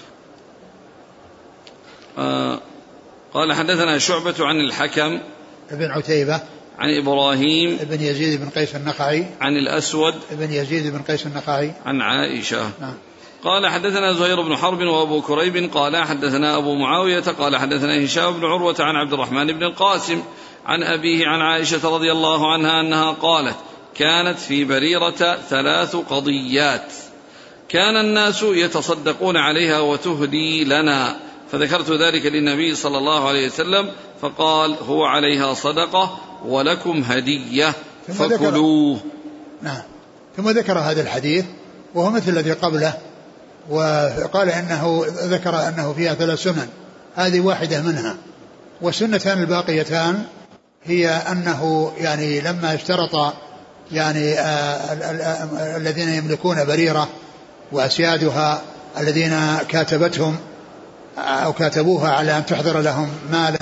قال: حدثنا شعبة عن الحكم
ابن عتيبة
عن إبراهيم
ابن يزيد بن قيس النخعي عن
الأسود
ابن يزيد بن قيس النخعي
عن عائشة.
نعم.
قال: حدثنا زهير بن حرب وأبو كريب قال: حدثنا أبو معاوية قال: حدثنا هشام بن عروة عن عبد الرحمن بن القاسم عن أبيه عن عائشة رضي الله عنها أنها قالت: كانت في بريرة 3 قضيات كان الناس يتصدقون عليها وتهدي لنا، فذكرت ذلك للنبي صلى الله عليه وسلم، فقال: هو عليها صدقة ولكم هدية فكلوه.
نعم. ثم ذكر هذا الحديث وهو مثل الذي قبله، وقال إنه ذكر أنه فيها 3 سنن، هذه واحدة منها، والسنتان الباقيتان هي أنه يعني لما اشترط يعني الذين يملكون بريرة وأسيادها الذين كاتبتهم أو كاتبوها على أن تحضر لهم مالا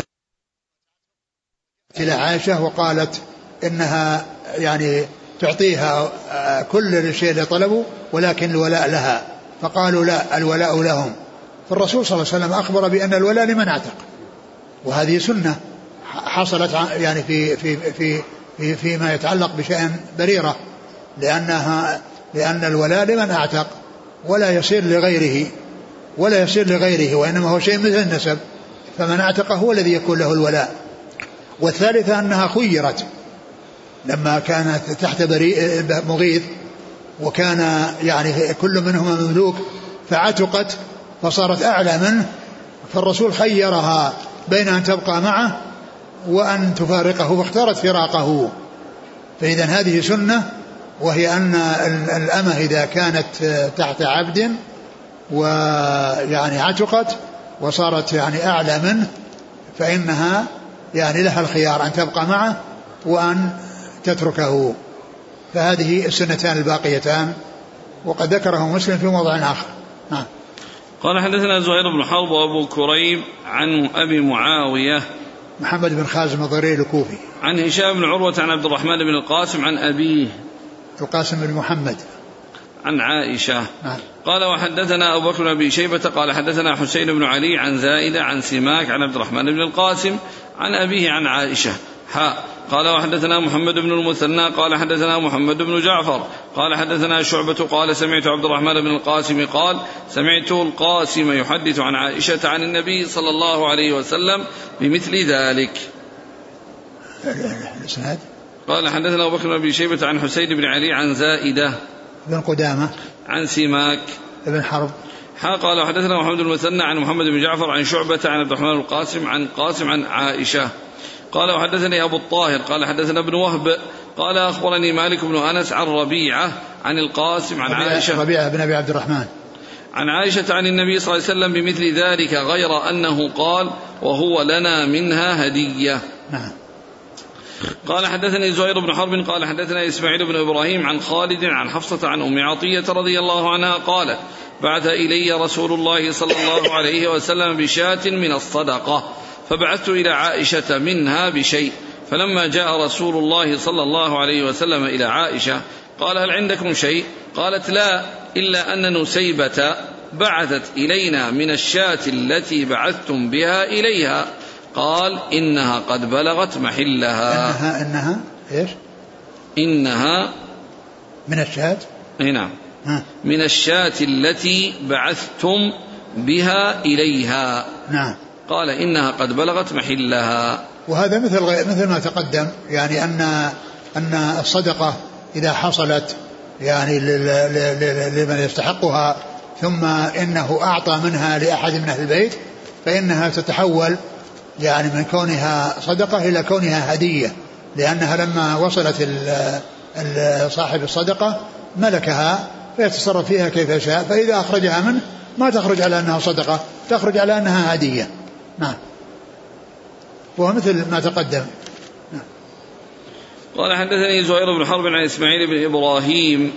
إلى عائشة، وقالت إنها يعني تعطيها كل الشيء اللي طلبوا ولكن الولاء لها، فقالوا لا، الولاء لهم. فالرسول صلى الله عليه وسلم أخبر بأن الولاء لمن اعتق، وهذه سنة حصلت يعني فيما يتعلق بشأن بريرة، لأن الولاء لمن اعتق ولا يصير لغيره، وإنما هو شيء مثل النسب، فمن اعتق هو الذي يكون له الولاء. والثالثة أنها خيرت لما كانت تحت مغيث، وكان يعني كل منهما مملوك، فعتقت فصارت أعلى منه، فالرسول خيرها بين أن تبقى معه وأن تفارقه، فاختارت فراقه. فإذا هذه سنة، وهي أن الأمة إذا كانت تحت عبد ويعني عتقت وصارت يعني أعلى منه، فإنها يعني لها الخيار أن تبقى معه وأن تتركه. فهذه السنتان الباقيتان، وقد ذكره مسلم في موضع آخر. نعم.
قال: حدثنا زهير بن حرب وأبو كريب عن أبي معاوية
محمد بن خازم الضريري الكوفي
عن هشام بن عروة عن عبد الرحمن بن القاسم عن أبيه
القاسم بن محمد
عن عائشة. قال: وحدثنا أبو بكر بن أبي شيبة قال: حدثنا حسين بن علي عن زائدة عن سماك عن عبد الرحمن بن القاسم عن أبيه عن عائشة. قال: وحدثنا محمد بن المثنى قال: حدثنا محمد بن جعفر قال: حدثنا شعبة قال: سمعت عبد الرحمن بن القاسم قال: سمعت القاسم يحدث عن عائشة عن النبي صلى الله عليه وسلم بمثل ذلك.
الإسناد.
قال حدثنا أبو بكر بن أبي شيبة عن حسين بن علي عن زائدة
بن قدامة
عن سماك
بن حرب.
قال حدثنا محمد المثنى عن محمد بن جعفر عن شعبة عن عبد الرحمن القاسم عن قاسم عن عائشة قال وحدثني أبو الطاهر قال حدثنا ابن وهب قال أخبرني مالك بن أنس عن ربيعة عن القاسم عن عائشة
ربيعة بن أبي عبد الرحمن
عن عائشة عن النبي صلى الله عليه وسلم بمثل ذلك غير أنه قال وهو لنا منها هدية.
نعم.
قال حدثني زهير بن حرب قال حدثنا إسماعيل بن إبراهيم عن خالد عن حفصة عن أم عطية رضي الله عنها قالت بعث إلي رسول الله صلى الله عليه وسلم بشاة من الصدقة فبعثت إلى عائشة منها بشيء فلما جاء رسول الله صلى الله عليه وسلم إلى عائشة قال هل عندكم شيء؟ قالت لا إلا أن نسيبة بعثت إلينا من الشاة التي بعثتم بها إليها. قال إنها قد بلغت محلها.
إنها إيش؟
إنها
من الشاة.
نعم من الشاة التي بعثتم بها إليها.
نعم.
قال إنها قد بلغت محلها.
وهذا مثل ما تقدم يعني أن الصدقة إذا حصلت يعني لمن يستحقها ثم إنه أعطى منها لأحد من أهل البيت فإنها تتحول يعني من كونها صدقة إلى كونها هدية لأنها لما وصلت صاحب الصدقة ملكها فيتصرف فيها كيف شاء فإذا أخرجها منه ما تخرج على أنها صدقة تخرج على أنها هدية. نعم. وهو مثل ما تقدم. نعم.
قال حدثني زهير بن حرب عن إسماعيل بن إبراهيم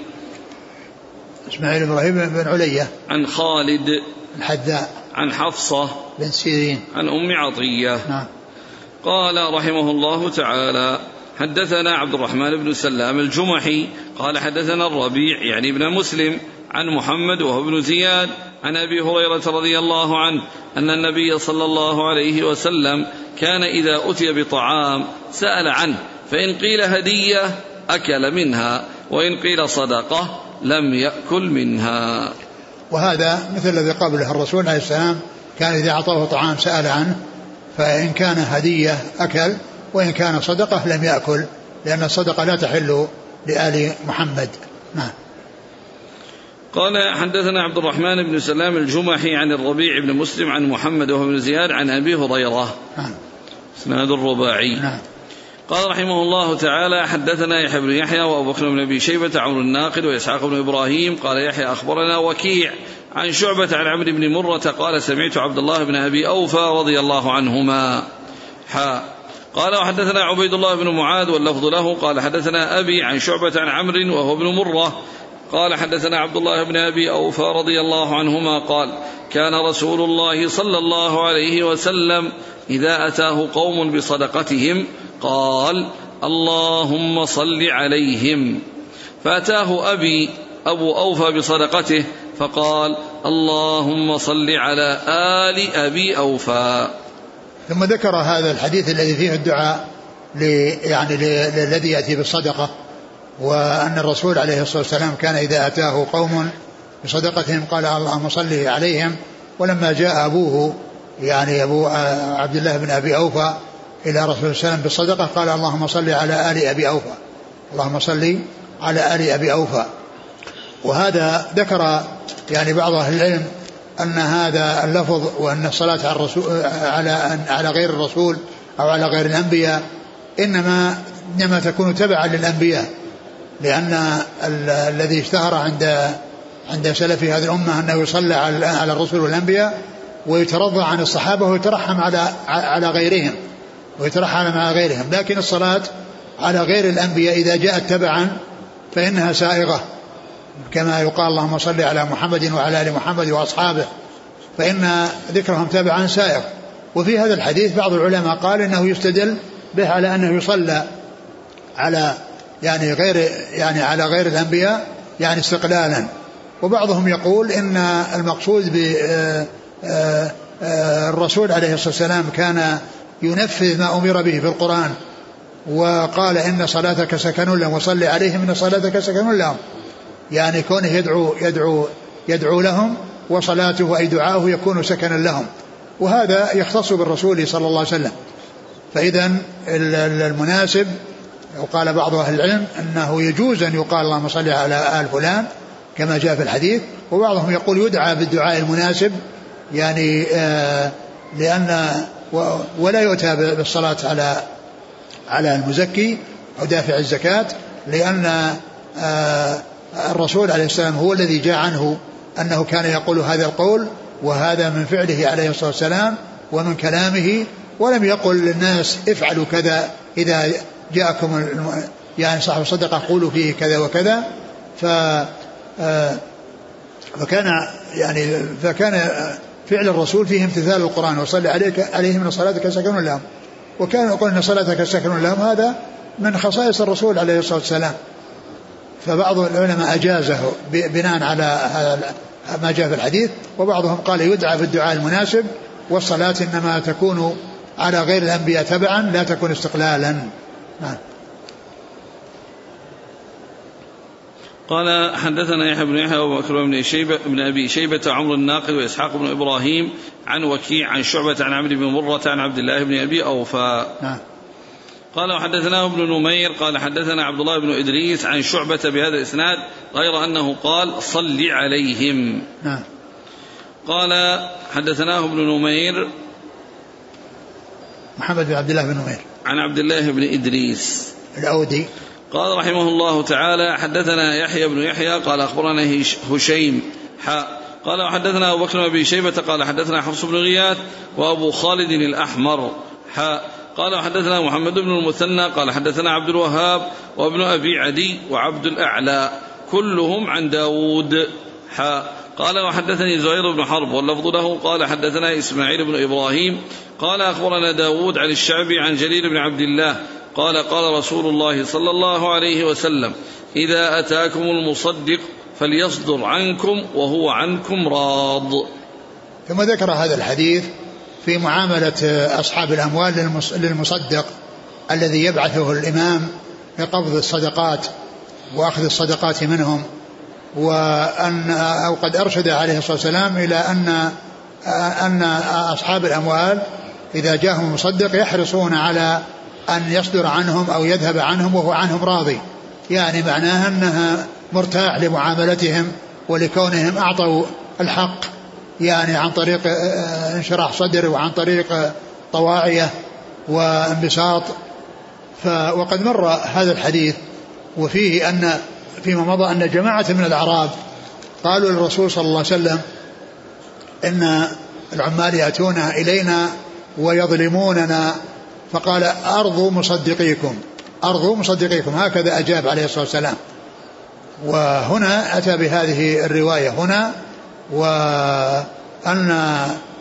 بن علية عن
خالد
الحذاء
عن حفصة
بن سيرين
عن أم عطية.
نعم.
قال رحمه الله تعالى حدثنا عبد الرحمن بن سلام الجمحي قال حدثنا الربيع يعني ابن مسلم عن محمد وهو ابن زياد عن أبي هريرة رضي الله عنه أن النبي صلى الله عليه وسلم كان إذا أتي بطعام سأل عنه فإن قيل هدية أكل منها وإن قيل صدقة لم يأكل منها.
وهذا مثل الذي قبله الرسول عليه السلام كان إذا أعطاه طعام سأل عنه فإن كان هدية أكل وإن كان صدقة لم يأكل لأن الصدقة لا تحل لآل محمد. نعم.
قال حدثنا عبد الرحمن بن سلام الجمحي عن الربيع بن مسلم عن محمد وهو بن زياد عن أبي هريرة.
نعم.
اسناد الرباعي.
نعم.
قال رحمه الله تعالى حدثنا يحيى بن يحيى وأبو بكر بن أبي شيبة عمرو الناقد وإسحاق بن إبراهيم قال يحيى أخبرنا وكيع عن شعبة عن عمرو بن مرة قال سمعت عبد الله بن أبي أوفى رضي الله عنهما. قال وحدثنا عبيد الله بن معاذ واللفظ له قال حدثنا أبي عن شعبة عن عمرو وهو ابن مرة قال حدثنا عبد الله بن أبي أوفى رضي الله عنهما قال كان رسول الله صلى الله عليه وسلم إذا أتاه قوم بصدقتهم قال اللهم صل عليهم فأتاه أبو أوفى بصدقته فقال اللهم صل على آل أبي أوفى.
ثم ذكر هذا الحديث الذي فيه الدعاء الذي يأتي بالصدقة وأن الرسول عليه الصلاة والسلام كان إذا أتاه قوم بصدقتهم قال اللهم صل عليهم. ولما جاء أبوه يعني أبو عبد الله بن أبي أوفى إلى رسول الله وسلم بالصدقة قال اللهم صل على آل أبي أوفى اللهم صل على آل أبي أوفى. وهذا ذكر يعني بعض أهل العلم أن هذا اللفظ وأن الصلاة على الرسول على غير الرسول أو على غير الأنبياء إنما تكون تبعا للأنبياء لأن الذي اشتهر عند سلف هذه الأمة أنه يصلى على الرسل والأنبياء ويترضى عن الصحابة ويترحم على غيرهم لكن الصلاة على غير الأنبياء إذا جاءت تبعا فإنها سائغة كما يقال اللهم صل على محمد وعلى آل محمد وأصحابه فإن ذكرهم تبعا سائغ. وفي هذا الحديث بعض العلماء قال إنه يستدل به على أنه يصلى على على غير الأنبياء يعني استقلالا. وبعضهم يقول إن المقصود بالرسول عليه الصلاة والسلام كان ينفذ ما أمر به في القرآن وقال إن صلاتك سكن لهم وصل عليهم إن صلاتك سكن لهم يعني كونه يدعو لهم وصلاته أي دعاؤه يكون سكنا لهم. وهذا يختص بالرسول صلى الله عليه وسلم فإذا المناسب، وقال بعض أهل العلم أنه يجوز أن يقال اللهم صل على آل فلان كما جاء في الحديث، وبعضهم يقول يدعى بالدعاء المناسب يعني لأن ولا يؤتى بالصلاة على المزكي أو دافع الزكاة، لأن الرسول عليه السلام هو الذي جاء عنه أنه كان يقول هذا القول، وهذا من فعله عليه الصلاة والسلام ومن كلامه، ولم يقل للناس افعلوا كذا إذا جاءكم يعني صاحب الصدقة قولوا فيه كذا وكذا. فكان فعل الرسول فيه امتثال القرآن، وصلي عليهم من صلاتك سكن لهم، وكان يقول ان صلاتك سكن لهم، هذا من خصائص الرسول عليه الصلاة والسلام. فبعض العلماء أجازه بناء على ما جاء في الحديث، وبعضهم قال يدعى بالدعاء المناسب، والصلاة إنما تكون على غير الأنبياء تبعا لا تكون استقلالا.
قال حدثنا يحيى بن يحيى وبكر بن أبي شيبة وعمر الناقد وإسحاق بن إبراهيم عن وكيع عن شعبة عن عمرو بن مرة عن عبد الله بن أبي أوفى. قال وحدثناه ابن نمير قال حدثنا عبد الله بن إدريس عن شعبة بهذا الإسناد غير أنه قال صل عليهم. قال حدثناه ابن نمير
محمد بن عبد الله بن نمير عن
عبد الله بن إدريس
الأودي
قال رحمه الله تعالى حدثنا يحيى بن يحيى قال أخبرنا هشيم قال وحدثنا أبو بكر بن شيبة قال حدثنا حفص بن غياث وأبو خالد الأحمر قال وحدثنا محمد بن المثنى قال حدثنا عبد الوهاب وابن أبي عدي وعبد الأعلى كلهم عن داود قال وحدثني زهير بن حرب واللفظ له قال حدثنا إسماعيل بن إبراهيم قال أخبرنا داود عن الشعبي عن جرير بن عبد الله قال قال رسول الله صلى الله عليه وسلم إذا أتاكم المصدق فليصدر عنكم وهو عنكم راض.
ثم ذكر هذا الحديث في معاملة أصحاب الأموال للمصدق الذي يبعثه الإمام لقبض الصدقات وأخذ الصدقات منهم، أو قد أرشد عليه الصلاة والسلام إلى أن أصحاب الأموال إذا جاءهم المصدق يحرصون على أن يصدر عنهم أو يذهب عنهم وهو عنهم راضي، يعني معناها أنها مرتاح لمعاملتهم ولكونهم أعطوا الحق، يعني عن طريق انشراح صدر وعن طريق طواعية وانبساط. وقد مر هذا الحديث وفيه أن فيما مضى أن جماعة من الأعراب قالوا للرسول صلى الله عليه وسلم إن العمال يأتون إلينا ويظلموننا، فقال أرضوا مصدقيكم، هكذا أجاب عليه الصلاة والسلام. وهنا أتى بهذه الرواية هنا، وأن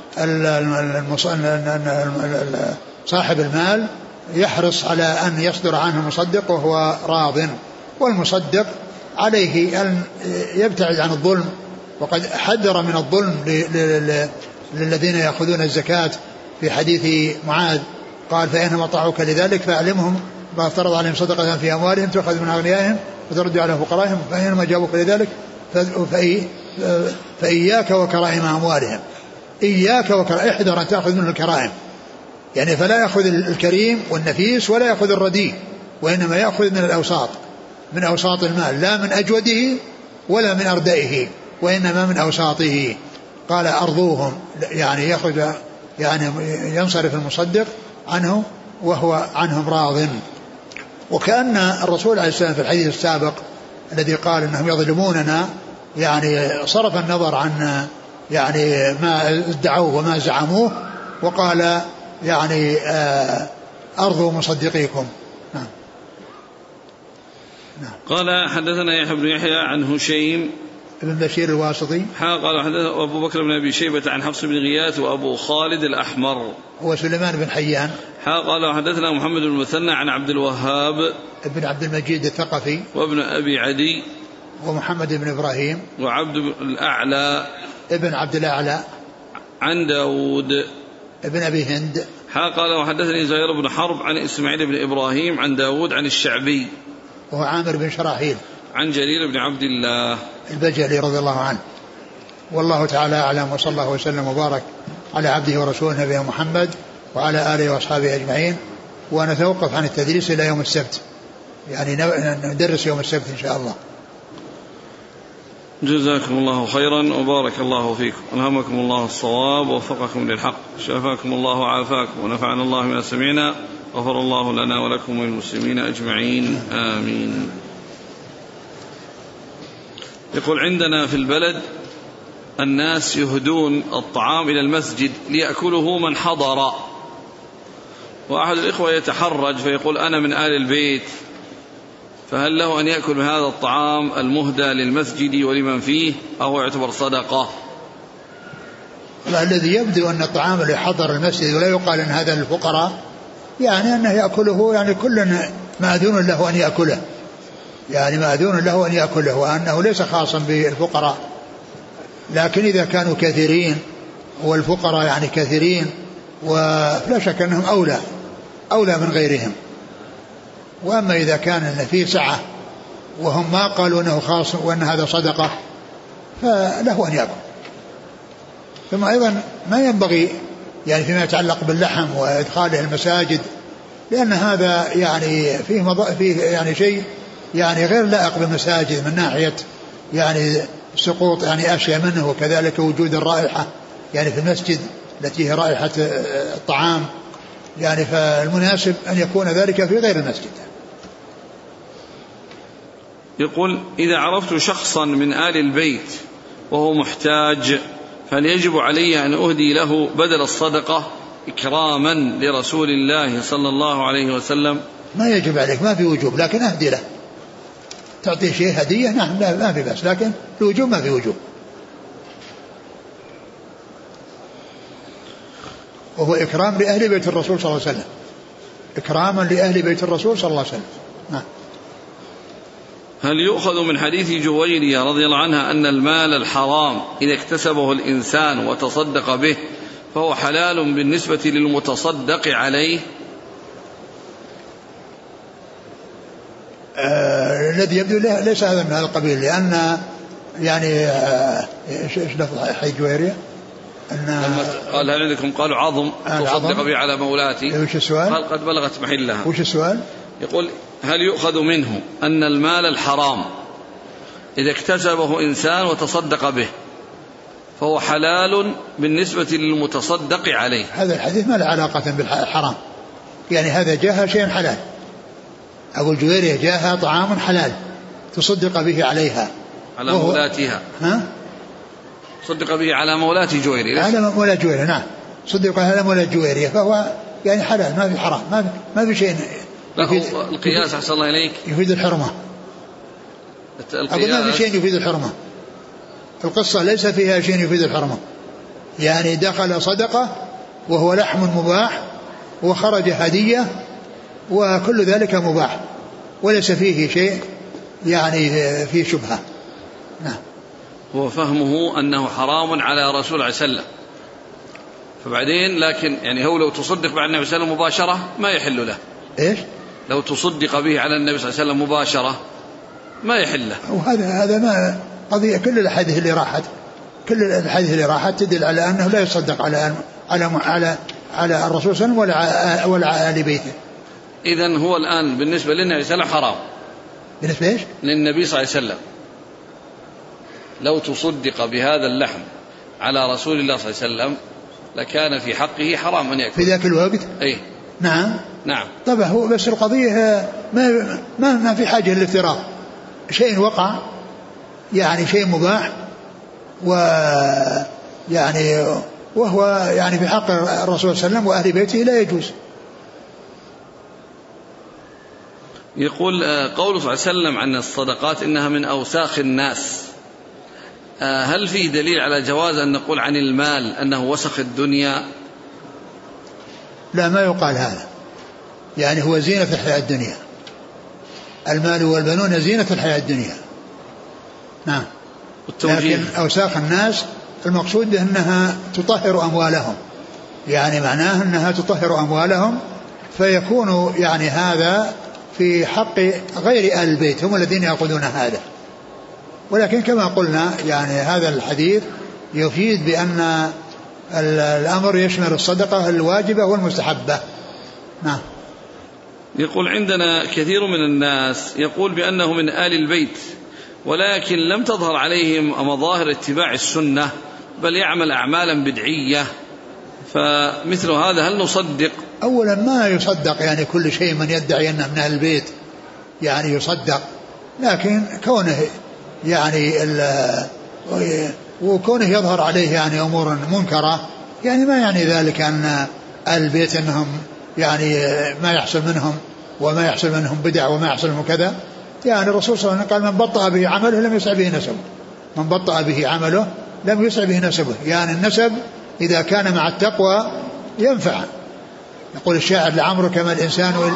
صاحب المال يحرص على أن يصدر عنه مصدق وهو راض، والمصدق عليه أن يبتعد عن الظلم، وقد حذر من الظلم للذين يأخذون الزكاة في حديث معاذ قال فإنهم أطاعوك لذلك فأعلمهم ما افترض عليهم صدقة في أموالهم تؤخذ من أغنيائهم وترد على فقرائهم فإنما جابوك لذلك فإياك وكرائم أموالهم، إياك احذر أن تأخذ منه الكرائم، يعني فلا يأخذ الكريم والنفيس ولا يأخذ الرديء، وإنما يأخذ من الأوساط، من أوساط المال، لا من أجوده ولا من أردائه، وإنما من أوساطه. قال أرضوهم، يعني يخرج يعني ينصرف المصدق عنه وهو عنهم راض. وكأن الرسول عليه السلام في الحديث السابق الذي قال أنهم يظلموننا يعني صرف النظر عن يعني ما ادعوه وما زعموه، وقال يعني أرضوا مصدقيكم.
قال حدثنا يحيى بن يحيى عن هشيم
ابن بشير الواسطي
قال حدثنا أبو بكر بن أبي شيبة عن حفص بن غياث وأبو خالد الأحمر
هو سليمان بن حيان
قال حدثنا محمد بن المثنى عن عبد الوهاب
ابن عبد المجيد الثقفي
وابن أبي عدي
ومحمد بن إبراهيم
وعبد الأعلى
ابن عبد الأعلى
عن داود
ابن أبي هند
قال وحدثني زهير بن حرب عن إسماعيل بن إبراهيم عن داود عن الشعبي
وهو عامر بن شراحيل
عن جرير بن عبد الله
البجلي رضي الله عنه. والله تعالى أعلم، وصلى الله وسلم وبارك على عبده ورسوله نبينا محمد وعلى آله وأصحابه أجمعين، ونتوقف عن التدريس إلى يوم السبت، يعني ندرس يوم السبت إن شاء الله.
جزاكم الله خيرا وبارك الله فيكم، ألهمكم الله الصواب ووفقكم للحق، شفاكم الله وعافاكم ونفعنا الله ما سمعنا، غفر الله لنا ولكم وللمسلمين أجمعين، آمين. يقول عندنا في البلد الناس يهدون الطعام إلى المسجد ليأكله من حضر، وأحد الإخوة يتحرج فيقول أنا من آل البيت، فهل له أن يأكل من هذا الطعام المهدى للمسجد ولمن فيه أو يعتبر صدقة؟
الذي يبدو أن الطعام اللي حضر المسجد ولا يقال أن هذا للفقراء، يعني أنه يأكله، يعني كل مأذون له أن يأكله، يعني مأذون له أن يأكله، وأنه ليس خاصا بالفقراء. لكن إذا كانوا كثيرين والفقراء يعني كثيرين ولا شك أنهم أولى من غيرهم. وأما إذا كان فيه سعة وهم ما قالوا أنه خاص وأن هذا صدقة فله أن يأكل. ثم أيضا ما ينبغي يعني فيما يتعلق باللحم وإدخاله المساجد، لأن هذا يعني فيه يعني شيء يعني غير لائق بالمساجد من ناحية يعني سقوط يعني أشياء منه، وكذلك وجود الرائحة يعني في المسجد التي هي رائحة الطعام، يعني فالمناسب أن يكون ذلك في غير المسجد.
يقول إذا عرفت شخصا من آل البيت وهو محتاج فهل يجب علي أن أهدي له بدل الصدقة إكراما لرسول الله صلى الله عليه وسلم؟
ما يجب عليك، ما في وجوب، لكن أهدي له، تعطيه شيء هدية، نعم ما في بس، لكن الوجوب ما في وجوب. وهو إكرام لأهل بيت الرسول صلى الله عليه وسلم، إكراما لأهل بيت الرسول صلى الله عليه وسلم. نعم.
هل يؤخذ من حديث جويرية رضي الله عنها أن المال الحرام إذا اكتسبه الإنسان وتصدق به فهو حلال بالنسبة للمتصدق عليه؟
الذي يبدو ليس هذا من هذا القبيل، لأن يعني ايش لفظ حديث جويرية
قال هل عندكم قالوا عظم تصدق به على مولاتي،
وش السؤال؟
قال قد بلغت محلها.
وش السؤال؟
يقول هل يؤخذ منه أن المال الحرام إذا اكتسبه إنسان وتصدق به فهو حلال بالنسبة للمتصدق عليه؟
هذا الحديث ما له علاقة بالحرام، يعني هذا جاءها شيء حلال. أقول جويرية جاءها طعام حلال تصدق به عليها
على مولاتها، صدق به على مولات جويرية،
على مولى جويرية، نعم صدق على مولى جويرية، فهو يعني حلال، ما في حرام، ما في شيء.
القياس أحسن الله إليك
يفيد الحرمة، أقول ما في شيء يفيد الحرمة، القصة ليس فيها شيء يفيد الحرمة، يعني دخل صدقة وهو لحم مباح وخرج هدية وكل ذلك مباح وليس فيه شيء يعني فيه شبهة. نعم.
هو فهمه أنه حرام على رسول الله صلى الله عليه وسلم، فبعدين لكن يعني هو لو تصدق بعد النبي صلى الله عليه وسلم مباشرة ما يحل له.
إيش؟
لو تصدق به على النبي صلى الله عليه وسلم مباشرة ما يحل له.
وهذا ما قضية، كل الأحاديث اللي راحت تدل على أنه لا يصدق على الرسول صلى الله عليه وسلم ولا آل بيته.
إذن هو الآن بالنسبة للنبي صلى الله عليه وسلم حرام.
بالنسبة إيش؟
للنبي صلى الله عليه وسلم لو تصدق بهذا اللحم على رسول الله صلى الله عليه وسلم لكان في حقه حرام أن يأكل
في ذاك الوقت.
أي نعم.
طبعا هو بس القضية ما في حاجة للافتراض، شيء وقع يعني شيء مباح ويعني وهو يعني في حق الرسول صلى الله عليه وسلم وأهل بيته لا يجوز.
يقول قوله صلى الله عليه وسلم عن الصدقات إنها من أوساخ الناس، هل في دليل على جواز أن نقول عن المال أنه وسخ الدنيا؟
لا، ما يقال هذا، يعني هو زينة الحياة الدنيا، المال والبنون زينة الحياة الدنيا. نعم. لكن أوساخ الناس المقصود أنها تطهر أموالهم، يعني معناه أنها تطهر أموالهم، فيكون يعني هذا في حق غير آل البيت، هم الذين يأخذون هذا. ولكن كما قلنا يعني هذا الحديث يفيد بأن الأمر يشمل الصدقة الواجبة والمستحبة. نعم.
يقول عندنا كثير من الناس يقول بأنه من آل البيت، ولكن لم تظهر عليهم مظاهر اتباع السنة، بل يعمل أعمالا بدعية، فمثل هذا هل نصدق؟
أولا ما يصدق يعني كل شيء من يدعي أنه من أهل البيت يعني يصدق، لكن كونه يعني وكونه يظهر عليه يعني أمور منكرة يعني ما يعني ذلك أن أهل البيت أنهم يعني ما يحصل منهم وما يحصل منهم بدع وما يحصل منهم كذا. يعني الرسول صلى الله عليه وسلم قال من بطأ به عمله لم يسع به نسبه، من بطأ به عمله لم يسع به نسبه. يعني النسب إذا كان مع التقوى ينفع. يقول الشاعر لعمرك ما الإنسان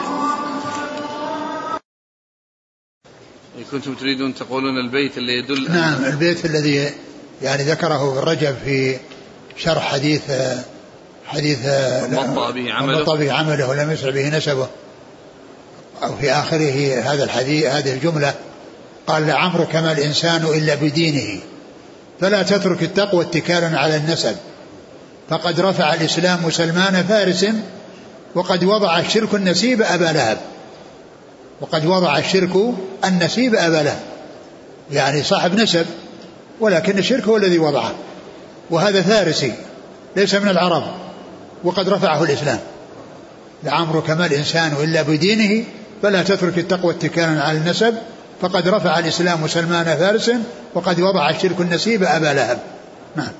كنتم تريدون تقولون البيت اللي يدل.
نعم البيت الذي يعني ذكره الرجب في شرح حديث من بطأ به عمله ولم يسع به نسبه، أو في آخره هذا الحديث هذه الجملة قال لعمرك ما الإنسان إلا بدينه فلا تترك التقوى اتكالا على النسب، فقد رفع الإسلام سلمان فارس وقد وضع الشرك النسيب أبا لهب. وقد وضع الشرك النسيب أبا لهب، يعني صاحب نسب ولكن الشرك هو الذي وضعه، وهذا فارسي ليس من العرب وقد رفعه الإسلام. لعمرك ما الإنسان إلا بدينه فلا تترك التقوى اتكالا على النسب، فقد رفع الإسلام سلمان فارس وقد وضع الشرك النسيب أبا لهب. نعم.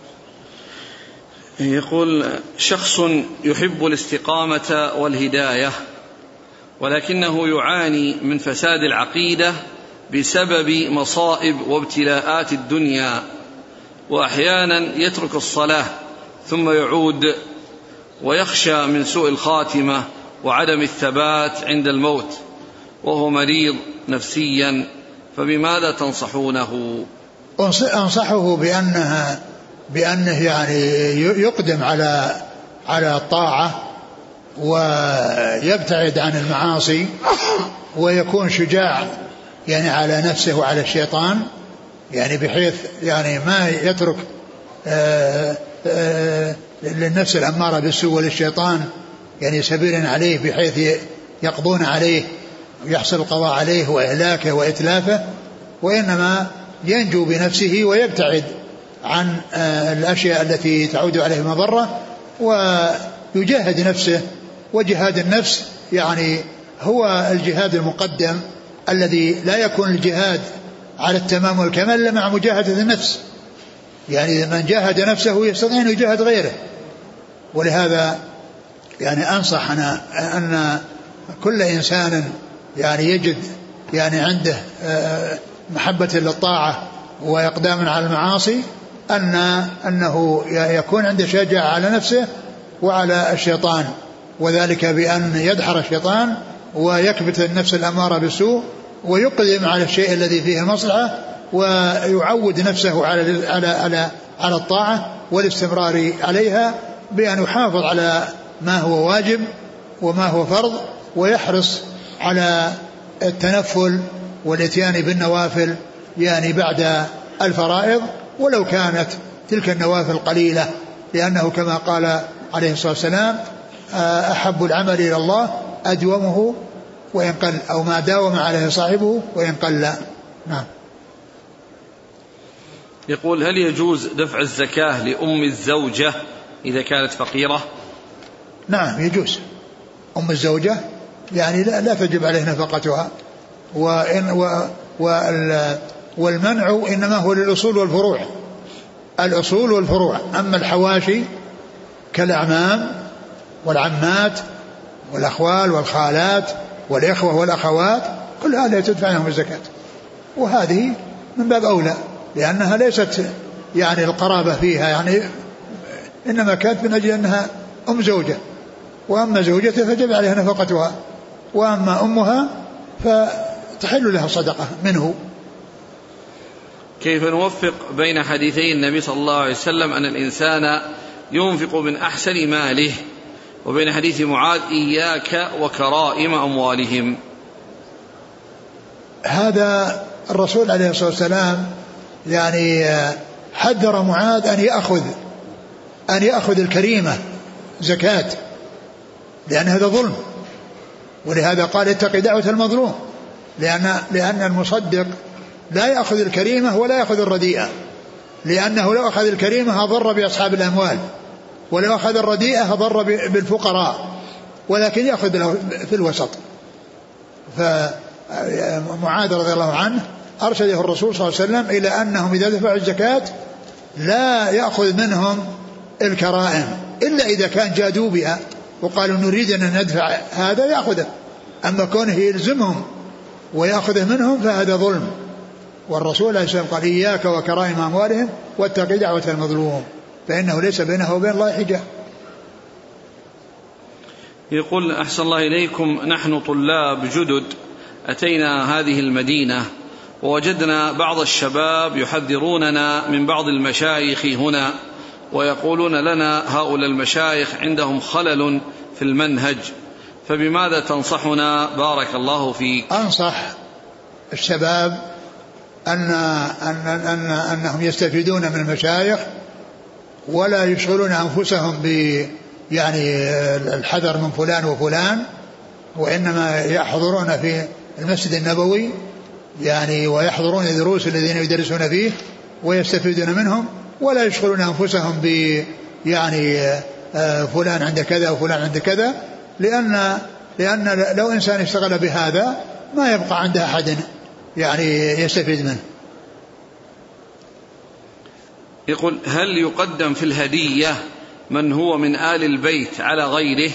يقول شخص يحب الاستقامة والهداية ولكنه يعاني من فساد العقيدة بسبب مصائب وابتلاءات الدنيا، وأحيانا يترك الصلاة ثم يعود، ويخشى من سوء الخاتمة وعدم الثبات عند الموت، وهو مريض نفسيا، فبماذا تنصحونه؟
أنصحه بأنه يعني يقدم على الطاعة ويبتعد عن المعاصي ويكون شجاع يعني على نفسه وعلى الشيطان، يعني بحيث يعني ما يترك للنفس الأمارة بالسوء وللشيطان يعني سبيلا عليه بحيث يقضون عليه ويحصل القضاء عليه وإهلاكه وإتلافه، وإنما ينجو بنفسه ويبتعد عن الأشياء التي تعود عليه مضرة ويجاهد نفسه. وجهاد النفس يعني هو الجهاد المقدم الذي لا يكون الجهاد على التمام والكمال إلا مع مجاهدة النفس. يعني من جاهد نفسه يستطيع أن يجاهد غيره. ولهذا يعني أنصح أنا أن كل إنسان يعني يجد يعني عنده محبة للطاعة وإقدام على المعاصي أنه يكون عنده شجاعة على نفسه وعلى الشيطان، وذلك بأن يدحر الشيطان ويكبت النفس الأمارة بالسوء ويقدم على الشيء الذي فيه المصلحة، ويعود نفسه على الطاعة والاستمرار عليها بأن يحافظ على ما هو واجب وما هو فرض، ويحرص على التنفل والاتيان بالنوافل يعني بعد الفرائض ولو كانت تلك النوافل قليلة، لأنه كما قال عليه الصلاة والسلام أحب العمل إلى الله أدومه وإن قل، أو ما داوم عليه صاحبه وإن قل. نعم.
يقول هل يجوز دفع الزكاة لأم الزوجة إذا كانت فقيرة؟
نعم يجوز. أم الزوجة يعني لا تجب عليه نفقتها، والمنع إنما هو للأصول والفروع، الأصول والفروع. أما الحواشي كالأعمام والعمات والأخوال والخالات والإخوة والأخوات كل هذا تدفع لهم الزكاة، وهذه من باب أولى لأنها ليست يعني القرابة فيها، يعني إنما كانت من أجل أنها أم زوجة، وأما زوجته فجب عليها نفقتها، وأما أمها فتحل لها صدقة منه.
كيف نوفق بين حديثي النبي صلى الله عليه وسلم أن الإنسان ينفق من أحسن ماله وبين حديث معاذ إياك وكرائم أموالهم؟
هذا الرسول عليه الصلاة والسلام يعني حذر معاذ أن يأخذ الكريمة زكاة، لأن هذا ظلم، ولهذا قال اتق دعوة المظلوم، لأن المصدق لا يأخذ الكريمة ولا يأخذ الرديئة، لأنه لو أخذ الكريمة أضر بأصحاب الأموال، ولو أخذ الرديئة أضر بالفقراء، ولكن يأخذ في الوسط. فمعاذ رضي الله عنه أرشده الرسول صلى الله عليه وسلم إلى أنهم إذا دفعوا الزكاة لا يأخذ منهم الكرائم إلا إذا كان جادوا بها وقالوا نريد أن ندفع هذا يأخذه، أما كونه يلزمهم ويأخذه منهم فهذا ظلم. والرسول عليه الصلاة والسلام قال إياك وكرائم أموالهم واتق دعوة المظلوم فإنه ليس بينه وبين الله حجاب.
يقول أحسن الله إليكم، نحن طلاب جدد أتينا هذه المدينة ووجدنا بعض الشباب يحذروننا من بعض المشايخ هنا ويقولون لنا هؤلاء المشايخ عندهم خلل في المنهج، فبماذا تنصحنا بارك الله فيك؟
أنصح الشباب أنهم يستفيدون من المشايخ ولا يشغلون أنفسهم يعني الحذر من فلان وفلان، وإنما يحضرون في المسجد النبوي يعني ويحضرون الدروس الذين يدرسون فيه ويستفيدون منهم، ولا يشغلون أنفسهم يعني فلان عند كذا وفلان عند كذا، لأن لو إنسان اشتغل بهذا ما يبقى عند أحد يعني يستفيد منه.
يقول هل يقدم في الهدية من هو من آل البيت على غيره؟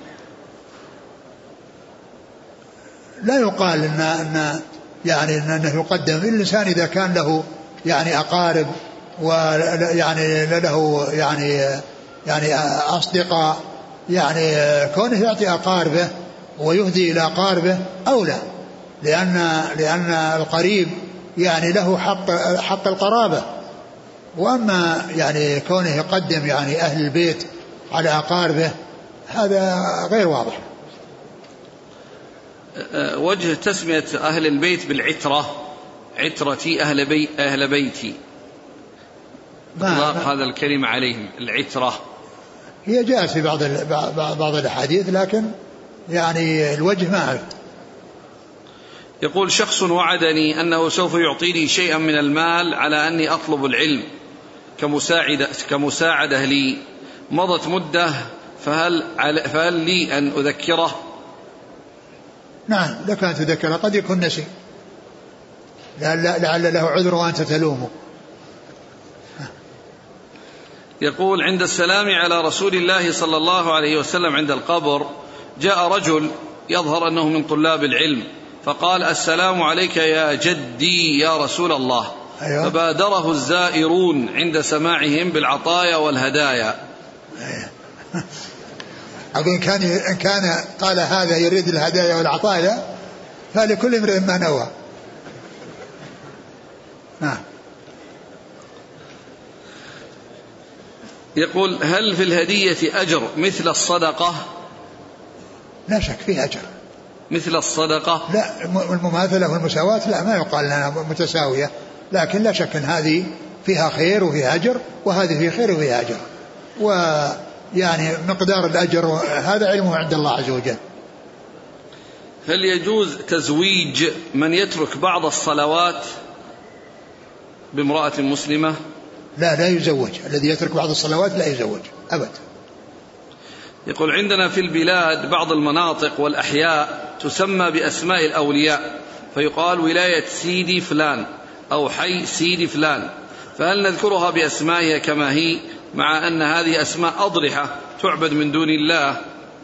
لا يقال أنه يقدم الإنسان إذا كان له يعني أقارب ويعني له يعني أصدقاء، يعني كونه يعطي أقاربه ويهدي إلى أقاربه أولى، لأن القريب يعني له حق القرابة، وأما يعني كونه يقدم يعني أهل البيت على أقاربه هذا غير واضح.
وجه تسمية أهل البيت بالعترة، عترتي أهل بيتي، إطلاق هذا الكلمة عليهم العترة،
هي جاءت في بعض الأحاديث لكن يعني الوجه ما أعرف.
يقول شخص وعدني أنه سوف يعطيني شيئا من المال على أني أطلب العلم كمساعدة لي، مضت مدة فهل لي أن أذكره؟
نعم لك أن تذكره، قد يكون نسي، لعل له عذر وأنت تلومه.
يقول عند السلام على رسول الله صلى الله عليه وسلم عند القبر جاء رجل يظهر أنه من طلاب العلم فقال السلام عليك يا جدي يا رسول الله. أيوة. فبادره الزائرون عند سماعهم بالعطايا والهدايا.
أيوة. إن كان قال هذا يريد الهدايا والعطايا فلكل امرئ ما نوى. نعم.
يقول هل في الهدية أجر مثل الصدقة؟
لا شك فيه أجر
مثل الصدقة.
لا المماثلة والمساواة لا ما يقال لنا متساوية، لكن لا شك أن هذه فيها خير وفيها أجر وهذه فيها خير وفيها أجر، ويعني مقدار الأجر هذا علمه عند الله عز وجل.
هل يجوز تزويج من يترك بعض الصلوات بامرأة مسلمة؟
لا يزوج، الذي يترك بعض الصلوات لا يزوج أبدا.
يقول عندنا في البلاد بعض المناطق والأحياء تسمى بأسماء الأولياء فيقال ولاية سيدي فلان أو حي سيدي فلان، فهل نذكرها بأسمائها كما هي مع أن هذه أسماء أضرحة تعبد من دون الله؟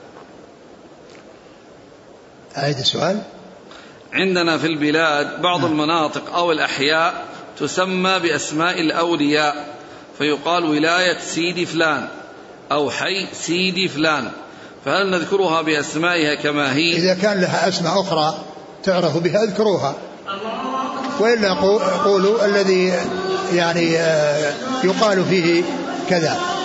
أعيد السؤال.
عندنا في البلاد بعض المناطق أو الأحياء تسمى بأسماء الأولياء فيقال ولاية سيدي فلان أو حي سيدي فلان، فهل نذكرها بأسمائها كما هي؟
إذا كان لها أسماء أخرى تعرف بها اذكروها، وإلا قولوا الذي يعني يقال فيه كذا.